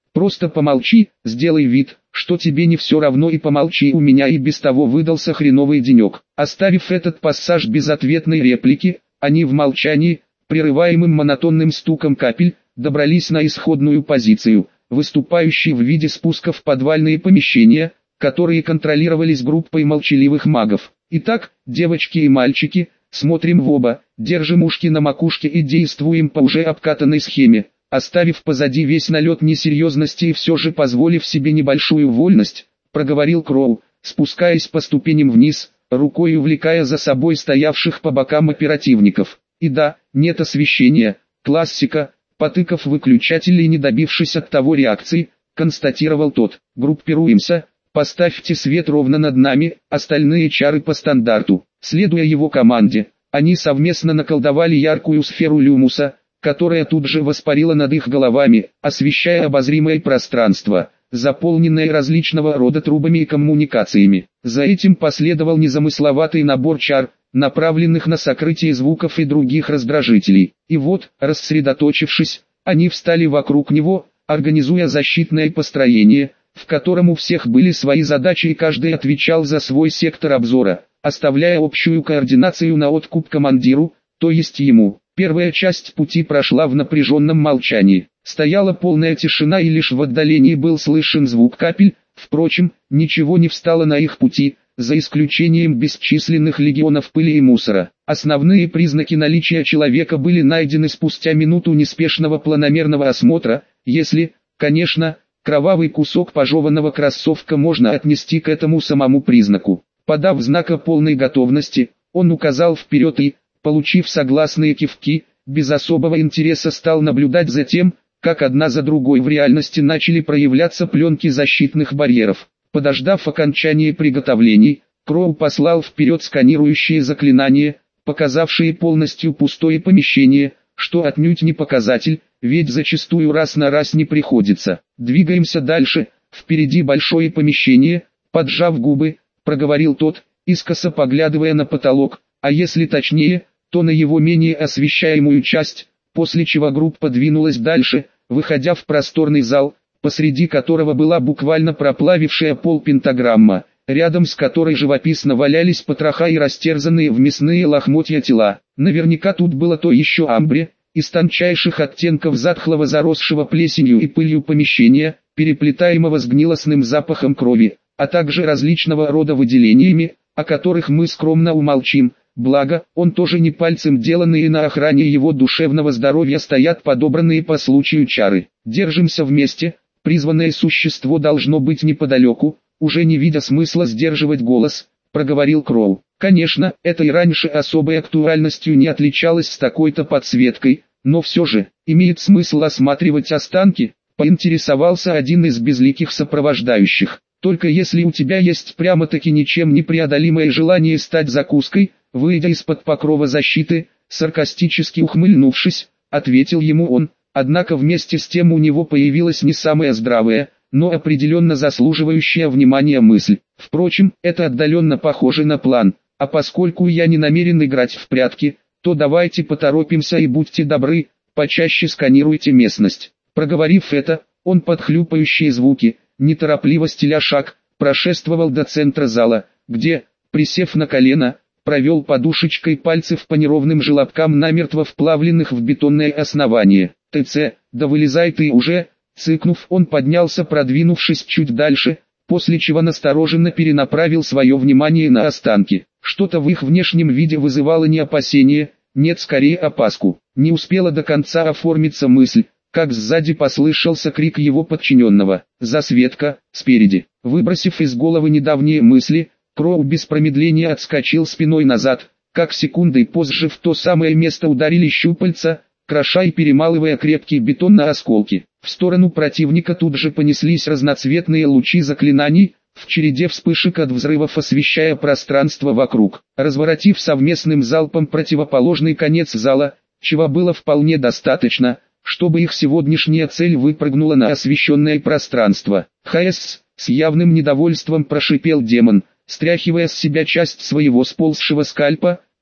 Просто помолчи, сделай вид, что тебе не все равно, и помолчи, у меня и без того выдался хреновый денек». Оставив этот пассаж без ответной реплики, они в молчании, прерываемым монотонным стуком капель, добрались на исходную позицию, выступающие в виде спуска в подвальные помещения, которые контролировались группой молчаливых магов. «Итак, девочки и мальчики, смотрим в оба, держим ушки на макушке и действуем по уже обкатанной схеме». Оставив позади весь налет несерьезности и все же позволив себе небольшую вольность, проговорил Кроу, спускаясь по ступеням вниз, рукой увлекая за собой стоявших по бокам оперативников. «И да, нет освещения, классика», потыкав выключатель и не добившись от того реакции, констатировал тот. «Группируемся, поставьте свет ровно над нами, остальные чары по стандарту». Следуя его команде, они совместно наколдовали яркую сферу люмуса, которая тут же воспарила над их головами, освещая обозримое пространство, заполненное различного рода трубами и коммуникациями. За этим последовал незамысловатый набор чар, направленных на сокрытие звуков и других раздражителей. И вот, рассредоточившись, они встали вокруг него, организуя защитное построение, в котором у всех были свои задачи и каждый отвечал за свой сектор обзора, оставляя общую координацию на откуп командиру, то есть ему. Первая часть пути прошла в напряженном молчании. Стояла полная тишина и лишь в отдалении был слышен звук капель, впрочем, ничего не встало на их пути, за исключением бесчисленных легионов пыли и мусора. Основные признаки наличия человека были найдены спустя минуту неспешного планомерного осмотра, если, конечно, кровавый кусок пожеванного кроссовка можно отнести к этому самому признаку. Подав знак о полной готовности, он указал вперед и, получив согласные кивки, без особого интереса стал наблюдать за тем, как одна за другой в реальности начали проявляться пленки защитных барьеров. Подождав окончания приготовлений, Кроу послал вперед сканирующие заклинания, показавшие полностью пустое помещение, что отнюдь не показатель, ведь зачастую раз на раз не приходится. «Двигаемся дальше, впереди большое помещение», поджав губы, проговорил тот, искоса поглядывая на потолок, а если точнее, то на его менее освещаемую часть, после чего группа двинулась дальше, выходя в просторный зал, посреди которого была буквально проплавившая пол пентаграмма, рядом с которой живописно валялись потроха и растерзанные в мясные лохмотья тела. Наверняка тут было то еще амбре, из тончайших оттенков затхлого заросшего плесенью и пылью помещения, переплетаемого с гнилостным запахом крови, а также различного рода выделениями, о которых мы скромно умолчим. Благо, он тоже не пальцем деланный, и на охране его душевного здоровья стоят подобранные по случаю чары. «Держимся вместе», призванное существо должно быть неподалеку, уже не видя смысла сдерживать голос, проговорил Кроу. Конечно, это и раньше особой актуальностью не отличалось с такой-то подсветкой, но все же, имеет смысл осматривать останки, поинтересовался один из безликих сопровождающих. «Только если у тебя есть прямо-таки ничем непреодолимое желание стать закуской», выйдя из-под покрова защиты, саркастически ухмыльнувшись, ответил ему он, однако вместе с тем у него появилась не самая здравая, но определенно заслуживающая внимания мысль. «Впрочем, это отдаленно похоже на план, а поскольку я не намерен играть в прятки, то давайте поторопимся и будьте добры, почаще сканируйте местность». Проговорив это, он под хлюпающие звуки, неторопливо стеля шаг, прошествовал до центра зала, где, присев на колено, провел подушечкой пальцев по неровным желобкам намертво вплавленных в бетонное основание. «ТЦ, да вылезай ты уже!» Цыкнув, он поднялся, продвинувшись чуть дальше, после чего настороженно перенаправил свое внимание на останки. Что-то в их внешнем виде вызывало не опасение, нет, скорее опаску. Не успела до конца оформиться мысль, как сзади послышался крик его подчиненного. «Засветка, спереди!» Выбросив из головы недавние мысли, Кроу без промедления отскочил спиной назад, как секундой позже в то самое место ударили щупальца, кроша и перемалывая крепкий бетон на осколки. В сторону противника тут же понеслись разноцветные лучи заклинаний, в череде вспышек от взрывов освещая пространство вокруг. Разворотив совместным залпом противоположный конец зала, чего было вполне достаточно, чтобы их сегодняшняя цель выпрыгнула на освещенное пространство. «ХС!» — с явным недовольством прошипел демон, стряхивая с себя часть своего сползшего скальпа,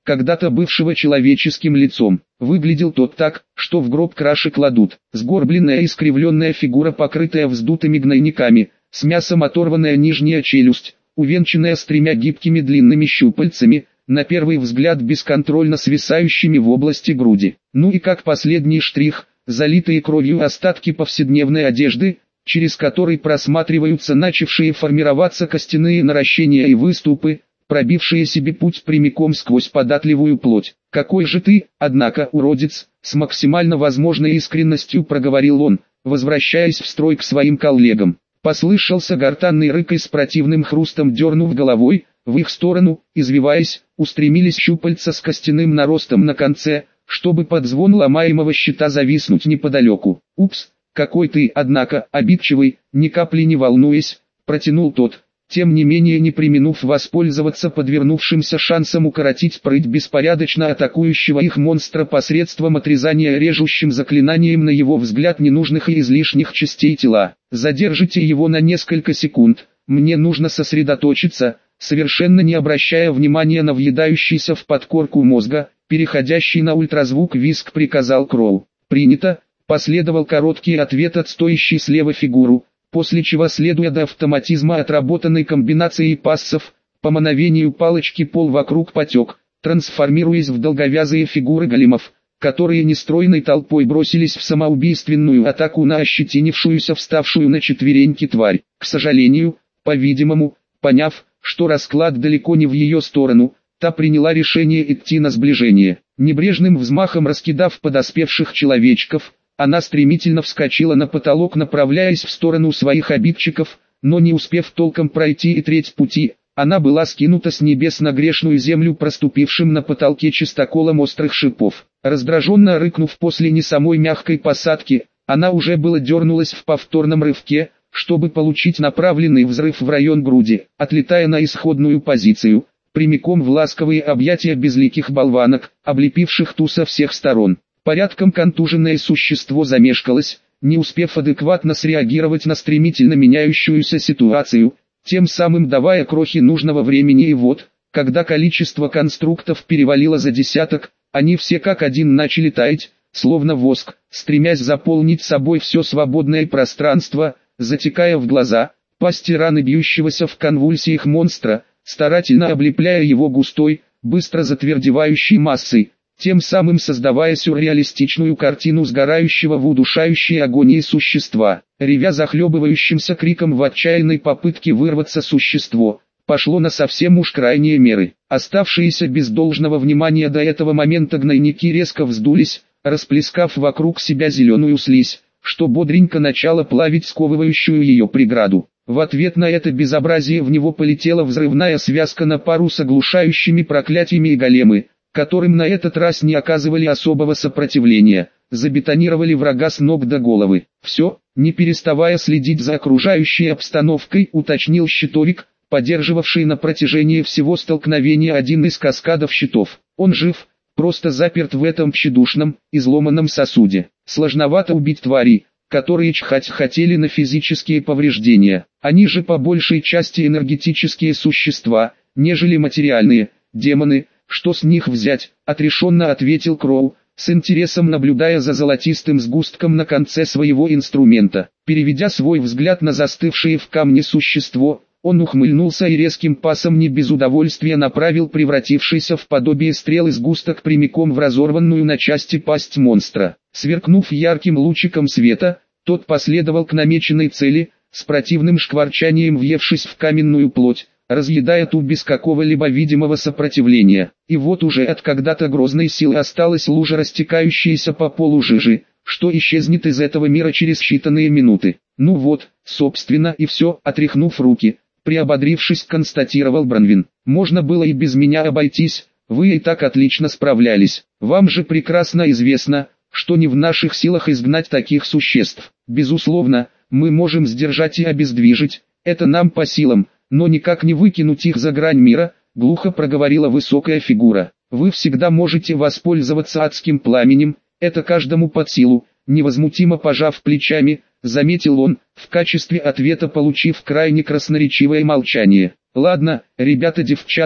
когда-то бывшего человеческим лицом. Выглядел тот так, что в гроб краши кладут. Сгорбленная искривленная фигура, покрытая вздутыми гнойниками, с мясом оторванная нижняя челюсть, увенчанная с 3 гибкими длинными щупальцами, на первый взгляд бесконтрольно свисающими в области груди. Ну и как последний штрих, залитые кровью остатки повседневной одежды, через который просматриваются начавшие формироваться костяные наращения и выступы, пробившие себе путь прямиком сквозь податливую плоть. «Какой же ты, однако, уродец!» — с максимально возможной искренностью проговорил он, возвращаясь в строй к своим коллегам. Послышался гортанный рык и с противным хрустом дернув головой, в их сторону, извиваясь, устремились щупальца с костяным наростом на конце, чтобы под звон ломаемого щита зависнуть неподалеку. «Упс, какой ты, однако, обидчивый!» — ни капли не волнуясь, протянул тот, тем не менее не преминув воспользоваться подвернувшимся шансом укоротить прыть беспорядочно атакующего их монстра посредством отрезания режущим заклинанием на его взгляд ненужных и излишних частей тела. «Задержите его на несколько секунд, мне нужно сосредоточиться», совершенно не обращая внимания на въедающийся в подкорку мозга, переходящий на ультразвук визг, приказал Кроу. «Принято», последовал короткий ответ от стоящей слева фигуру, после чего, следуя до автоматизма отработанной комбинации пассов, по мановению палочки пол вокруг потек, трансформируясь в долговязые фигуры големов, которые нестройной толпой бросились в самоубийственную атаку на ощетинившуюся вставшую на четвереньки тварь. К сожалению, по-видимому, поняв, что расклад далеко не в ее сторону, та приняла решение идти на сближение. Небрежным взмахом раскидав подоспевших человечков, она стремительно вскочила на потолок, направляясь в сторону своих обидчиков, но не успев толком пройти и треть пути, она была скинута с небес на грешную землю проступившим на потолке чистоколом острых шипов. Раздраженно рыкнув после не самой мягкой посадки, она уже было дернулась в повторном рывке, чтобы получить направленный взрыв в район груди, отлетая на исходную позицию, прямиком в ласковые объятия безликих болванок, облепивших ту со всех сторон. Порядком контуженное существо замешкалось, не успев адекватно среагировать на стремительно меняющуюся ситуацию, тем самым давая крохи нужного времени, и вот, когда количество конструктов перевалило за десяток, они все как один начали таять, словно воск, стремясь заполнить собой все свободное пространство, затекая в глаза, пасти раны бьющегося в конвульсиях монстра, старательно облепляя его густой, быстро затвердевающей массой, тем самым создавая сюрреалистичную картину сгорающего в удушающей агонии существа. Ревя захлебывающимся криком в отчаянной попытке вырваться существо, пошло на совсем уж крайние меры. Оставшиеся без должного внимания до этого момента гнойники резко вздулись, расплескав вокруг себя зеленую слизь, что бодренько начало плавить сковывающую ее преграду. В ответ на это безобразие в него полетела взрывная связка на пару с оглушающими проклятиями, и големы, которым на этот раз не оказывали особого сопротивления, забетонировали врага с ног до головы. «Все», не переставая следить за окружающей обстановкой, уточнил щитовик, поддерживавший на протяжении всего столкновения один из каскадов щитов. «Он жив, просто заперт в этом тщедушном, изломанном сосуде. Сложновато убить твари, которые чхать хотели на физические повреждения. Они же по большей части энергетические существа, нежели материальные, демоны. Что с них взять?» — отрешенно ответил Кроу, с интересом наблюдая за золотистым сгустком на конце своего инструмента. Переведя свой взгляд на застывшее в камне существо, он ухмыльнулся и резким пасом не без удовольствия направил превратившийся в подобие стрелы сгусток прямиком в разорванную на части пасть монстра. Сверкнув ярким лучиком света, тот последовал к намеченной цели, с противным шкварчанием въевшись в каменную плоть, разъедая ту без какого-либо видимого сопротивления. И вот уже от когда-то грозной силы осталась лужа, растекающаяся по полу жижи, что исчезнет из этого мира через считанные минуты. «Ну вот, собственно и все», — отряхнув руки, приободрившись, констатировал Бронвин. «Можно было и без меня обойтись, вы и так отлично справлялись. Вам же прекрасно известно, что не в наших силах изгнать таких существ. Безусловно, мы можем сдержать и обездвижить, это нам по силам, но никак не выкинуть их за грань мира», — глухо проговорила высокая фигура. «Вы всегда можете воспользоваться адским пламенем, это каждому под силу», — невозмутимо пожав плечами, заметил он, в качестве ответа получив крайне красноречивое молчание. «Ладно, ребята-девчата,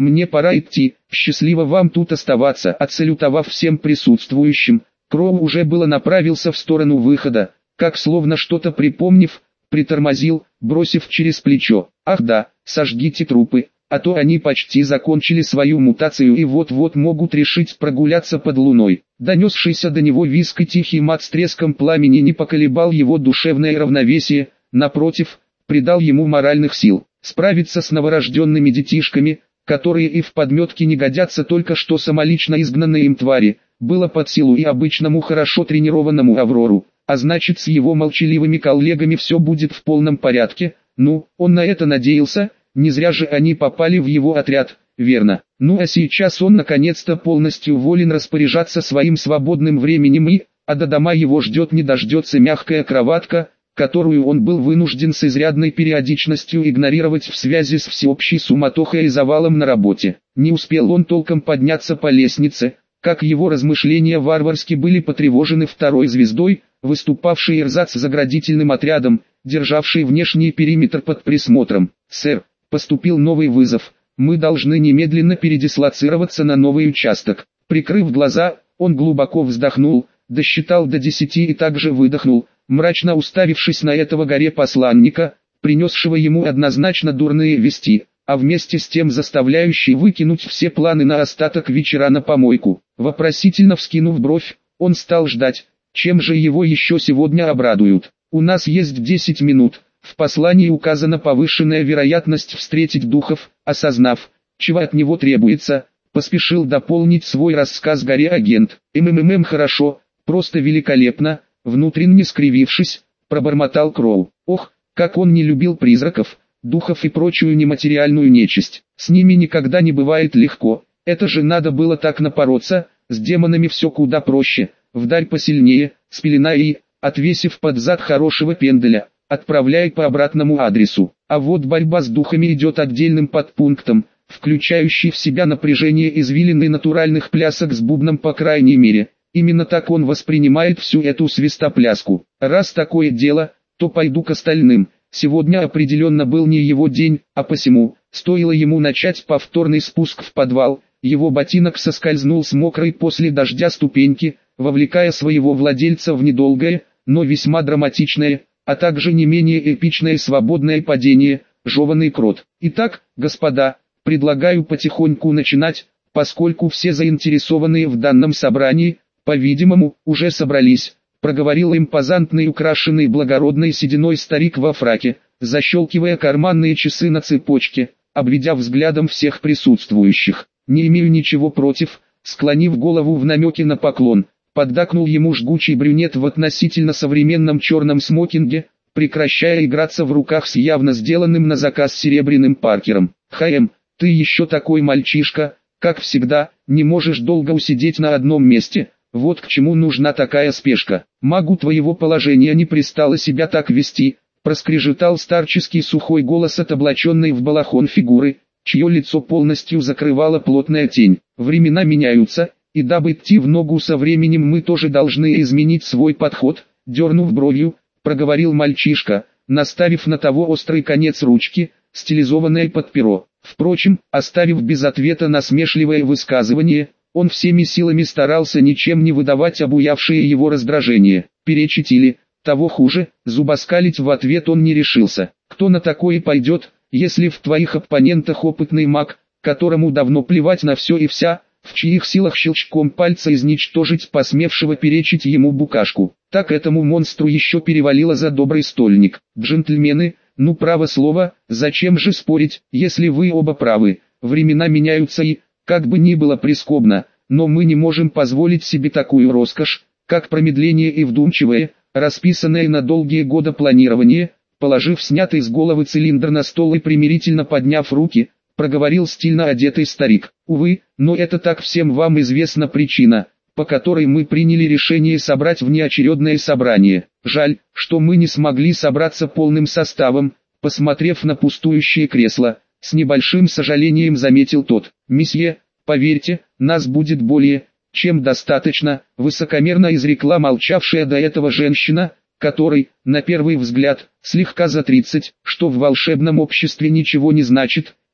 мне пора идти, счастливо вам тут оставаться». Отсалютовав всем присутствующим, Кроу уже было направился в сторону выхода, как словно что-то припомнив, притормозил, бросив через плечо: «Ах да, сожгите трупы, а то они почти закончили свою мутацию и вот-вот могут решить прогуляться под луной». Донесшийся до него визг и тихий мат с треском пламени не поколебал его душевное равновесие, напротив, придал ему моральных сил. Справиться с новорожденными детишками, которые и в подметке не годятся только что самолично изгнанные им твари, было под силу и обычному хорошо тренированному Аврору, а значит с его молчаливыми коллегами все будет в полном порядке. Ну, он на это надеялся, не зря же они попали в его отряд, верно? Ну а сейчас он наконец-то полностью волен распоряжаться своим свободным временем и, а до дома его ждет не дождется мягкая кроватка, которую он был вынужден с изрядной периодичностью игнорировать в связи с всеобщей суматохой и завалом на работе. Не успел он толком подняться по лестнице, как его размышления варварски были потревожены второй звездой, выступавшей эрзац-заградительным отрядом, державшей внешний периметр под присмотром. «Сэр, поступил новый вызов, мы должны немедленно передислоцироваться на новый участок». Прикрыв глаза, он глубоко вздохнул, досчитал до 10 и также выдохнул, мрачно уставившись на этого горе-посланника, принесшего ему однозначно дурные вести, а вместе с тем заставляющий выкинуть все планы на остаток вечера на помойку. Вопросительно вскинув бровь, он стал ждать, чем же его еще сегодня обрадуют. «У нас есть 10 минут». В послании указана повышенная вероятность встретить духов. Осознав, чего от него требуется, поспешил дополнить свой рассказ горе-агент. Хорошо, просто великолепно», внутренне скривившись, пробормотал Кроу. Ох, как он не любил призраков, духов и прочую нематериальную нечисть. С ними никогда не бывает легко, это же надо было так напороться, с демонами все куда проще. Вдарь посильнее, спеленай и, отвесив под зад хорошего пенделя, отправляй по обратному адресу. А вот борьба с духами идет отдельным подпунктом, включающий в себя напряжение извилин и натуральных плясок с бубном по крайней мере. Именно так он воспринимает всю эту свистопляску. Раз такое дело, то пойду к остальным. Сегодня определенно был не его день, а посему, стоило ему начать повторный спуск в подвал, его ботинок соскользнул с мокрой после дождя ступеньки, вовлекая своего владельца в недолгое, но весьма драматичное, а также не менее эпичное свободное падение, жеванный крот. «Итак, господа, предлагаю потихоньку начинать, поскольку все заинтересованные в данном собрании, по-видимому, уже собрались», проговорил импозантный украшенный благородной сединой старик во фраке, защелкивая карманные часы на цепочке, обведя взглядом всех присутствующих. «Не имею ничего против», склонив голову в намеке на поклон, поддакнул ему жгучий брюнет в относительно современном черном смокинге, прекращая играться в руках с явно сделанным на заказ серебряным Паркером. Ты еще такой мальчишка, как всегда, не можешь долго усидеть на одном месте, вот к чему нужна такая спешка. Магу твоего положения не пристало себя так вести», проскрежетал старческий сухой голос от облаченной в балахон фигуры, чье лицо полностью закрывала плотная тень. «Времена меняются, и дабы идти в ногу со временем мы тоже должны изменить свой подход», дернув бровью, проговорил мальчишка, наставив на того острый конец ручки, стилизованной под перо. Впрочем, оставив без ответа насмешливое высказывание, он всеми силами старался ничем не выдавать обуявшее его раздражение. Перечить или, того хуже, зубоскалить в ответ он не решился. Кто на такое пойдет, если в твоих оппонентах опытный маг, которому давно плевать на все и вся, в чьих силах щелчком пальца изничтожить посмевшего перечить ему букашку. Так этому монстру еще перевалило за добрый стольник. Джентльмены, ну право слово, зачем же спорить, если вы оба правы, времена меняются и, как бы ни было прискорбно, но мы не можем позволить себе такую роскошь, как промедление и вдумчивое, расписанное на долгие годы планирование. Положив снятый с головы цилиндр на стол и примирительно подняв руки, проговорил стильно одетый старик. Увы, но это так всем вам известна причина, по которой мы приняли решение собрать внеочередное собрание. Жаль, что мы не смогли собраться полным составом. Посмотрев на пустующее кресло, с небольшим сожалением заметил тот. «Месье, поверьте, нас будет более, чем достаточно», высокомерно изрекла молчавшая до этого женщина, которой, на первый взгляд, слегка за 30, что в волшебном обществе ничего не значит,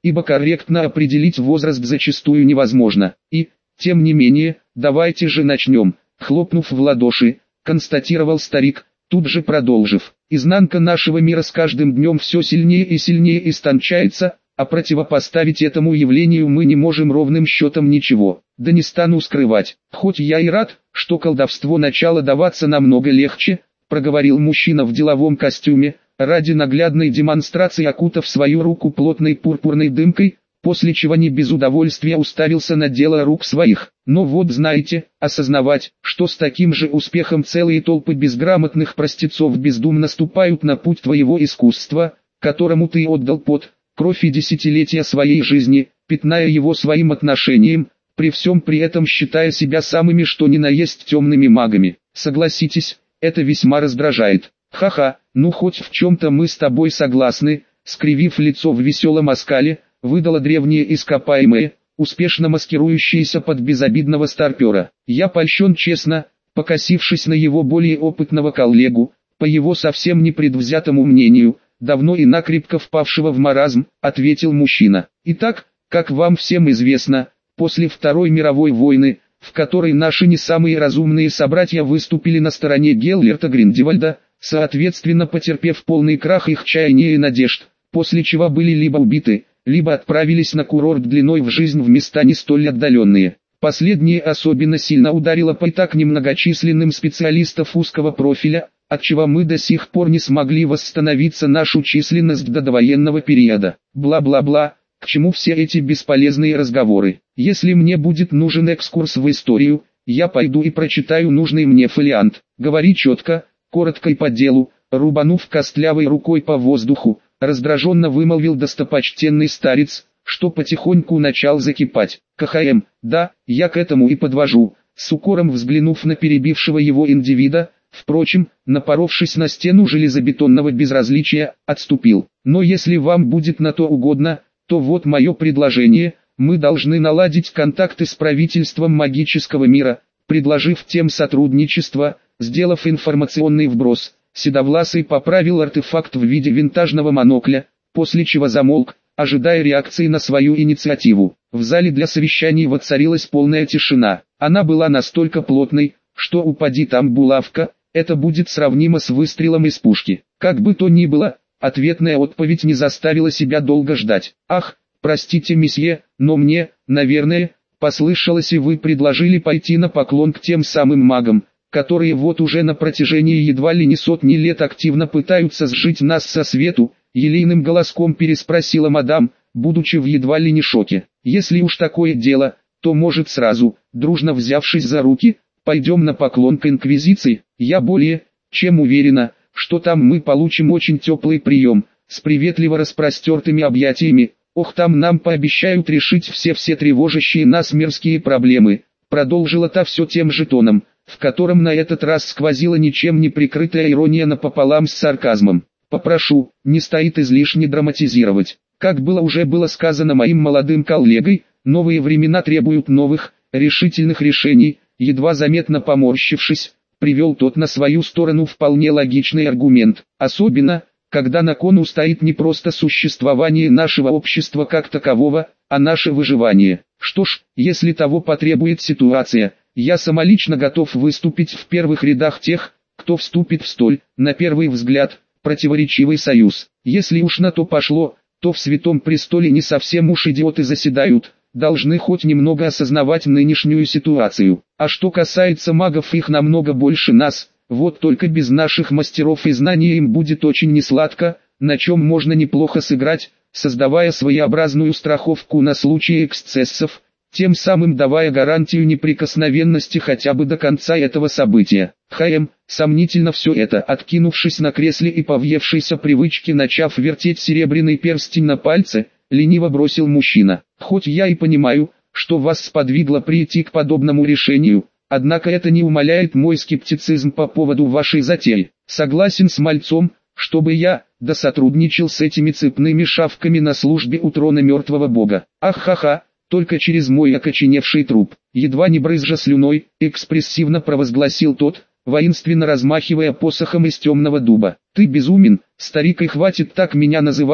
ибо корректно определить возраст зачастую невозможно. И, тем не менее, давайте же начнем, хлопнув в ладоши, констатировал старик, тут же продолжив. Изнанка нашего мира с каждым днем все сильнее и сильнее истончается, а противопоставить этому явлению мы не можем ровным счетом ничего. Да не стану скрывать, хоть я и рад, что колдовство начало даваться намного легче, проговорил мужчина в деловом костюме, ради наглядной демонстрации окутав свою руку плотной пурпурной дымкой, после чего не без удовольствия уставился на дело рук своих. Но вот знаете, осознавать, что с таким же успехом целые толпы безграмотных простецов бездумно ступают на путь твоего искусства, которому ты отдал пот, кровь и десятилетия своей жизни, пятная его своим отношением, при всем при этом считая себя самыми что ни на есть темными магами. Согласитесь, это весьма раздражает. Ха-ха, ну хоть в чем-то мы с тобой согласны, скривив лицо в веселом оскале, выдала древнее ископаемое, успешно маскирующееся под безобидного старпера. Я польщен честно, покосившись на его более опытного коллегу, по его совсем непредвзятому мнению, давно и накрепко впавшего в маразм, ответил мужчина. Итак, как вам всем известно, после Второй мировой войны, в которой наши не самые разумные собратья выступили на стороне Геллерта Гриндевальда, соответственно потерпев полный крах их чаяния и надежд, после чего были либо убиты, либо отправились на курорт длиной в жизнь в места не столь отдаленные. Последнее особенно сильно ударило по и так немногочисленным специалистов узкого профиля, отчего мы до сих пор не смогли восстановиться нашу численность до довоенного периода. Бла-бла-бла, к чему все эти бесполезные разговоры? Если мне будет нужен экскурс в историю, я пойду и прочитаю нужный мне фолиант. Говори четко, коротко и по делу, рубанув костлявой рукой по воздуху, раздраженно вымолвил достопочтенный старец, что потихоньку начал закипать. КХМ, да, я к этому и подвожу, с укором взглянув на перебившего его индивида, впрочем, напоровшись на стену железобетонного безразличия, отступил. Но если вам будет на то угодно, то вот мое предложение, мы должны наладить контакты с правительством магического мира, предложив тем сотрудничество, сделав информационный вброс. Седовласый поправил артефакт в виде винтажного монокля, после чего замолк, ожидая реакции на свою инициативу. В зале для совещаний воцарилась полная тишина. Она была настолько плотной, что упади там булавка, это будет сравнимо с выстрелом из пушки. Как бы то ни было, ответная отповедь не заставила себя долго ждать. «Ах, простите месье, но мне, наверное, послышалось, и вы предложили пойти на поклон к тем самым магам, которые вот уже на протяжении едва ли не сотни лет активно пытаются сжить нас со свету», елейным голоском переспросила мадам, будучи в едва ли не шоке. «Если уж такое дело, то может сразу, дружно взявшись за руки, пойдем на поклон к инквизиции. Я более чем уверена, что там мы получим очень теплый прием, с приветливо распростертыми объятиями. Ох, там нам пообещают решить все тревожащие нас мирские проблемы», продолжила та все тем же тоном, в котором на этот раз сквозила ничем не прикрытая ирония напополам с сарказмом. «Попрошу, не стоит излишне драматизировать. Как было сказано моим молодым коллегой, новые времена требуют новых, решительных решений», едва заметно поморщившись, привел тот на свою сторону вполне логичный аргумент. «Особенно, когда на кону стоит не просто существование нашего общества как такового, а наше выживание. Что ж, если того потребует ситуация, я самолично готов выступить в первых рядах тех, кто вступит в столь, на первый взгляд, противоречивый союз. Если уж на то пошло, то в Святом Престоле не совсем уж идиоты заседают, должны хоть немного осознавать нынешнюю ситуацию. А что касается магов, их намного больше нас, вот только без наших мастеров и знаний им будет очень несладко, на чем можно неплохо сыграть, создавая своеобразную страховку на случай эксцессов, тем самым давая гарантию неприкосновенности хотя бы до конца этого события. Сомнительно все это, откинувшись на кресле и по въевшейся привычке начав вертеть серебряный перстень на пальце, лениво бросил мужчина. Хоть я и понимаю, что вас сподвигло прийти к подобному решению, однако это не умаляет мой скептицизм по поводу вашей затеи. Согласен с мальцом, чтобы я, сотрудничал с этими цепными шавками на службе у трона мертвого бога. Ах-ха-ха, только через мой окоченевший труп. Едва не брызжа слюной, экспрессивно провозгласил тот, воинственно размахивая посохом из темного дуба. Ты безумен, старик, и хватит так меня называть,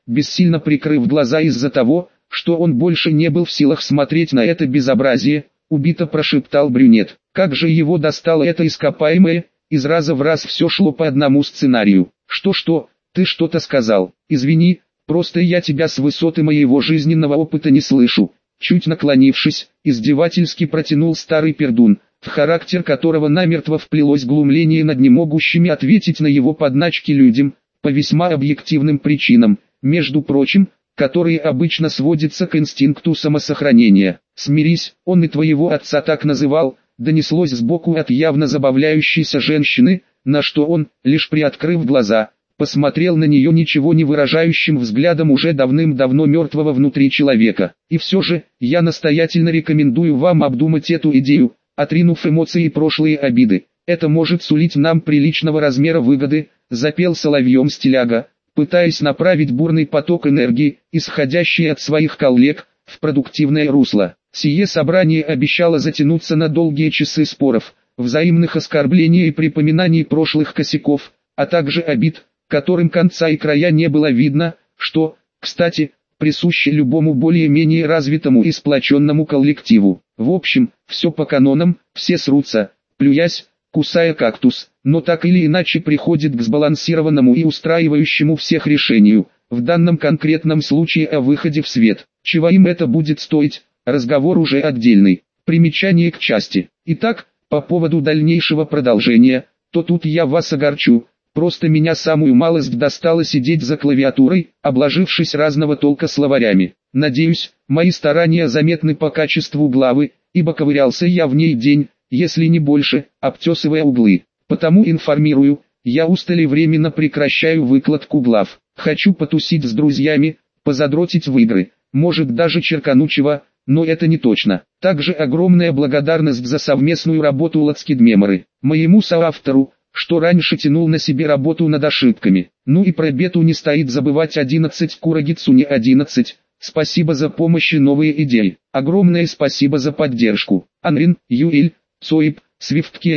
бессильно прикрыв глаза из-за того, что он больше не был в силах смотреть на это безобразие, убито прошептал брюнет. Как же его достало это ископаемое, из раза в раз все шло по одному сценарию. Что, ты что-то сказал? Извини, просто я тебя с высоты моего жизненного опыта не слышу. Чуть наклонившись, издевательски протянул старый пердун, в характер которого намертво вплелось глумление над не могущими ответить на его подначки людям, по весьма объективным причинам, между прочим, которые обычно сводятся к инстинкту самосохранения. «Смирись, он и твоего отца так называл», донеслось сбоку от явно забавляющейся женщины, на что он, лишь приоткрыв глаза, посмотрел на нее ничего не выражающим взглядом уже давным-давно мертвого внутри человека. «И все же, я настоятельно рекомендую вам обдумать эту идею, отринув эмоции и прошлые обиды. Это может сулить нам приличного размера выгоды», запел соловьем стиляга, пытаясь направить бурный поток энергии, исходящий от своих коллег, в продуктивное русло. Сие собрание обещало затянуться на долгие часы споров, взаимных оскорблений и припоминаний прошлых косяков, а также обид, которым конца и края не было видно, что, кстати, присуще любому более-менее развитому и сплоченному коллективу. В общем, все по канонам, все срутся, плюясь, кусая кактус, но так или иначе приходит к сбалансированному и устраивающему всех решению, в данном конкретном случае о выходе в свет. Чего им это будет стоить, разговор уже отдельный. Примечание к части. Итак, по поводу дальнейшего продолжения, то тут я вас огорчу. Просто меня самую малость достало сидеть за клавиатурой, обложившись разного толка словарями. Надеюсь, мои старания заметны по качеству главы, ибо ковырялся я в ней день, если не больше, обтесывая углы. Потому информирую, я устали временно прекращаю выкладку глав. Хочу потусить с друзьями, позадротить в игры, может даже черканучего, но это не точно. Также огромная благодарность за совместную работу Лацкидмеморы, моему соавтору, что раньше тянул на себе работу над ошибками. Ну и про бету не стоит забывать 11 Курагицуни 11. Спасибо за помощь и новые идеи. Огромное спасибо за поддержку. Анрин, Юэль, Цоип, Свифтки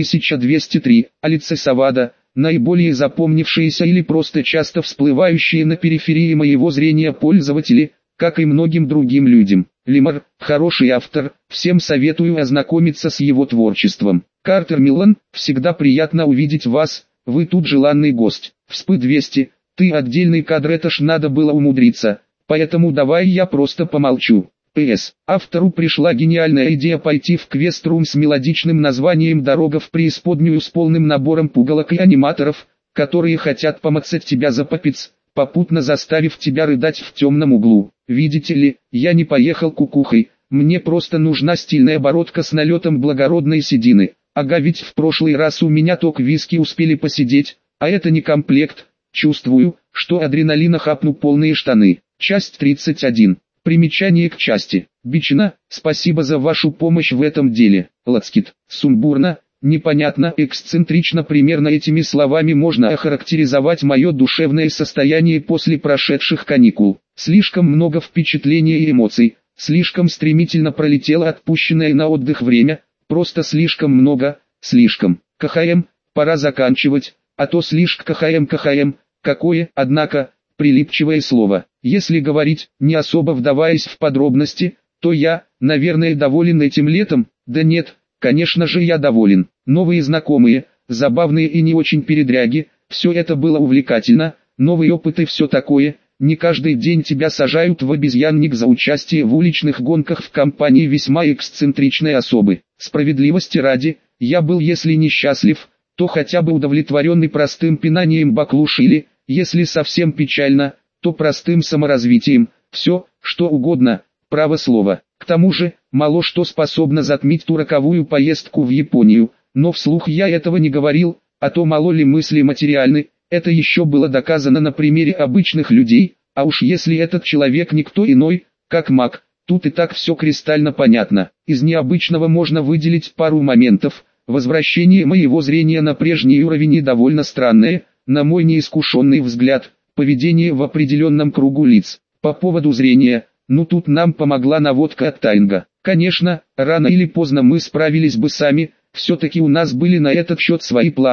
1203, Алице Савада, наиболее запомнившиеся или просто часто всплывающие на периферии моего зрения пользователи, как и многим другим людям. Лимар, хороший автор, всем советую ознакомиться с его творчеством. Картер Милан, всегда приятно увидеть вас, вы тут желанный гость. Вспы 200, ты отдельный кадр, это ж надо было умудриться, поэтому давай я просто помолчу. П.С. Автору пришла гениальная идея пойти в квест-рум с мелодичным названием «Дорога в преисподнюю» с полным набором пугалок и аниматоров, которые хотят помацать тебя за попец, попутно заставив тебя рыдать в темном углу. Видите ли, я не поехал кукухой, мне просто нужна стильная бородка с налетом благородной седины. Ага, ведь в прошлый раз у меня ток виски успели посидеть, а это не комплект. Чувствую, что адреналина хапну полные штаны. Часть 31. Примечание к части. Бичина, спасибо за вашу помощь в этом деле. Лацкит, сумбурно, непонятно, эксцентрично, примерно этими словами можно охарактеризовать мое душевное состояние после прошедших каникул. Слишком много впечатлений и эмоций, слишком стремительно пролетело отпущенное на отдых время, просто слишком много, слишком. КХМ, пора заканчивать, а то слишком КХМ, какое, однако, прилипчивое слово. Если говорить, не особо вдаваясь в подробности, то я, наверное, доволен этим летом. Да нет, конечно же я доволен. Новые знакомые, забавные и не очень передряги, все это было увлекательно, новый опыт и все такое. Не каждый день тебя сажают в обезьянник за участие в уличных гонках в компании весьма эксцентричной особы. Справедливости ради, я был если не счастлив, то хотя бы удовлетворенный простым пинанием баклуши или, если совсем печально, то простым саморазвитием. Все, что угодно, право слова. К тому же, мало что способно затмить ту роковую поездку в Японию, но вслух я этого не говорил, а то мало ли мысли материальны. Это еще было доказано на примере обычных людей, а уж если этот человек никто иной, как маг, тут и так все кристально понятно. Из необычного можно выделить пару моментов. Возвращение моего зрения на прежний уровень и довольно странное, на мой неискушенный взгляд, поведение в определенном кругу лиц. По поводу зрения, ну тут нам помогла наводка от Тайнга. Конечно, рано или поздно мы справились бы сами, все-таки у нас были на этот счет свои планы.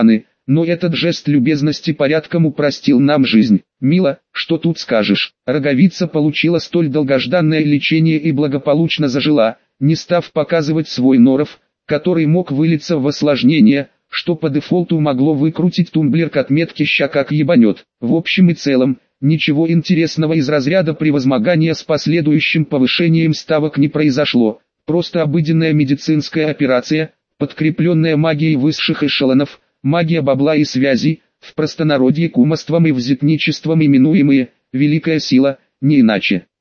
но этот жест любезности порядком упростил нам жизнь. Мило, что тут скажешь. Роговица получила столь долгожданное лечение и благополучно зажила, не став показывать свой норов, который мог вылиться в осложнение, что по дефолту могло выкрутить тумблер к отметке «ща как ебанет». В общем и целом, ничего интересного из разряда превозмогания с последующим повышением ставок не произошло, просто обыденная медицинская операция, подкрепленная магией высших эшелонов, магия бабла и связей, в простонародье кумовством и взятничеством именуемые «великая сила», не иначе.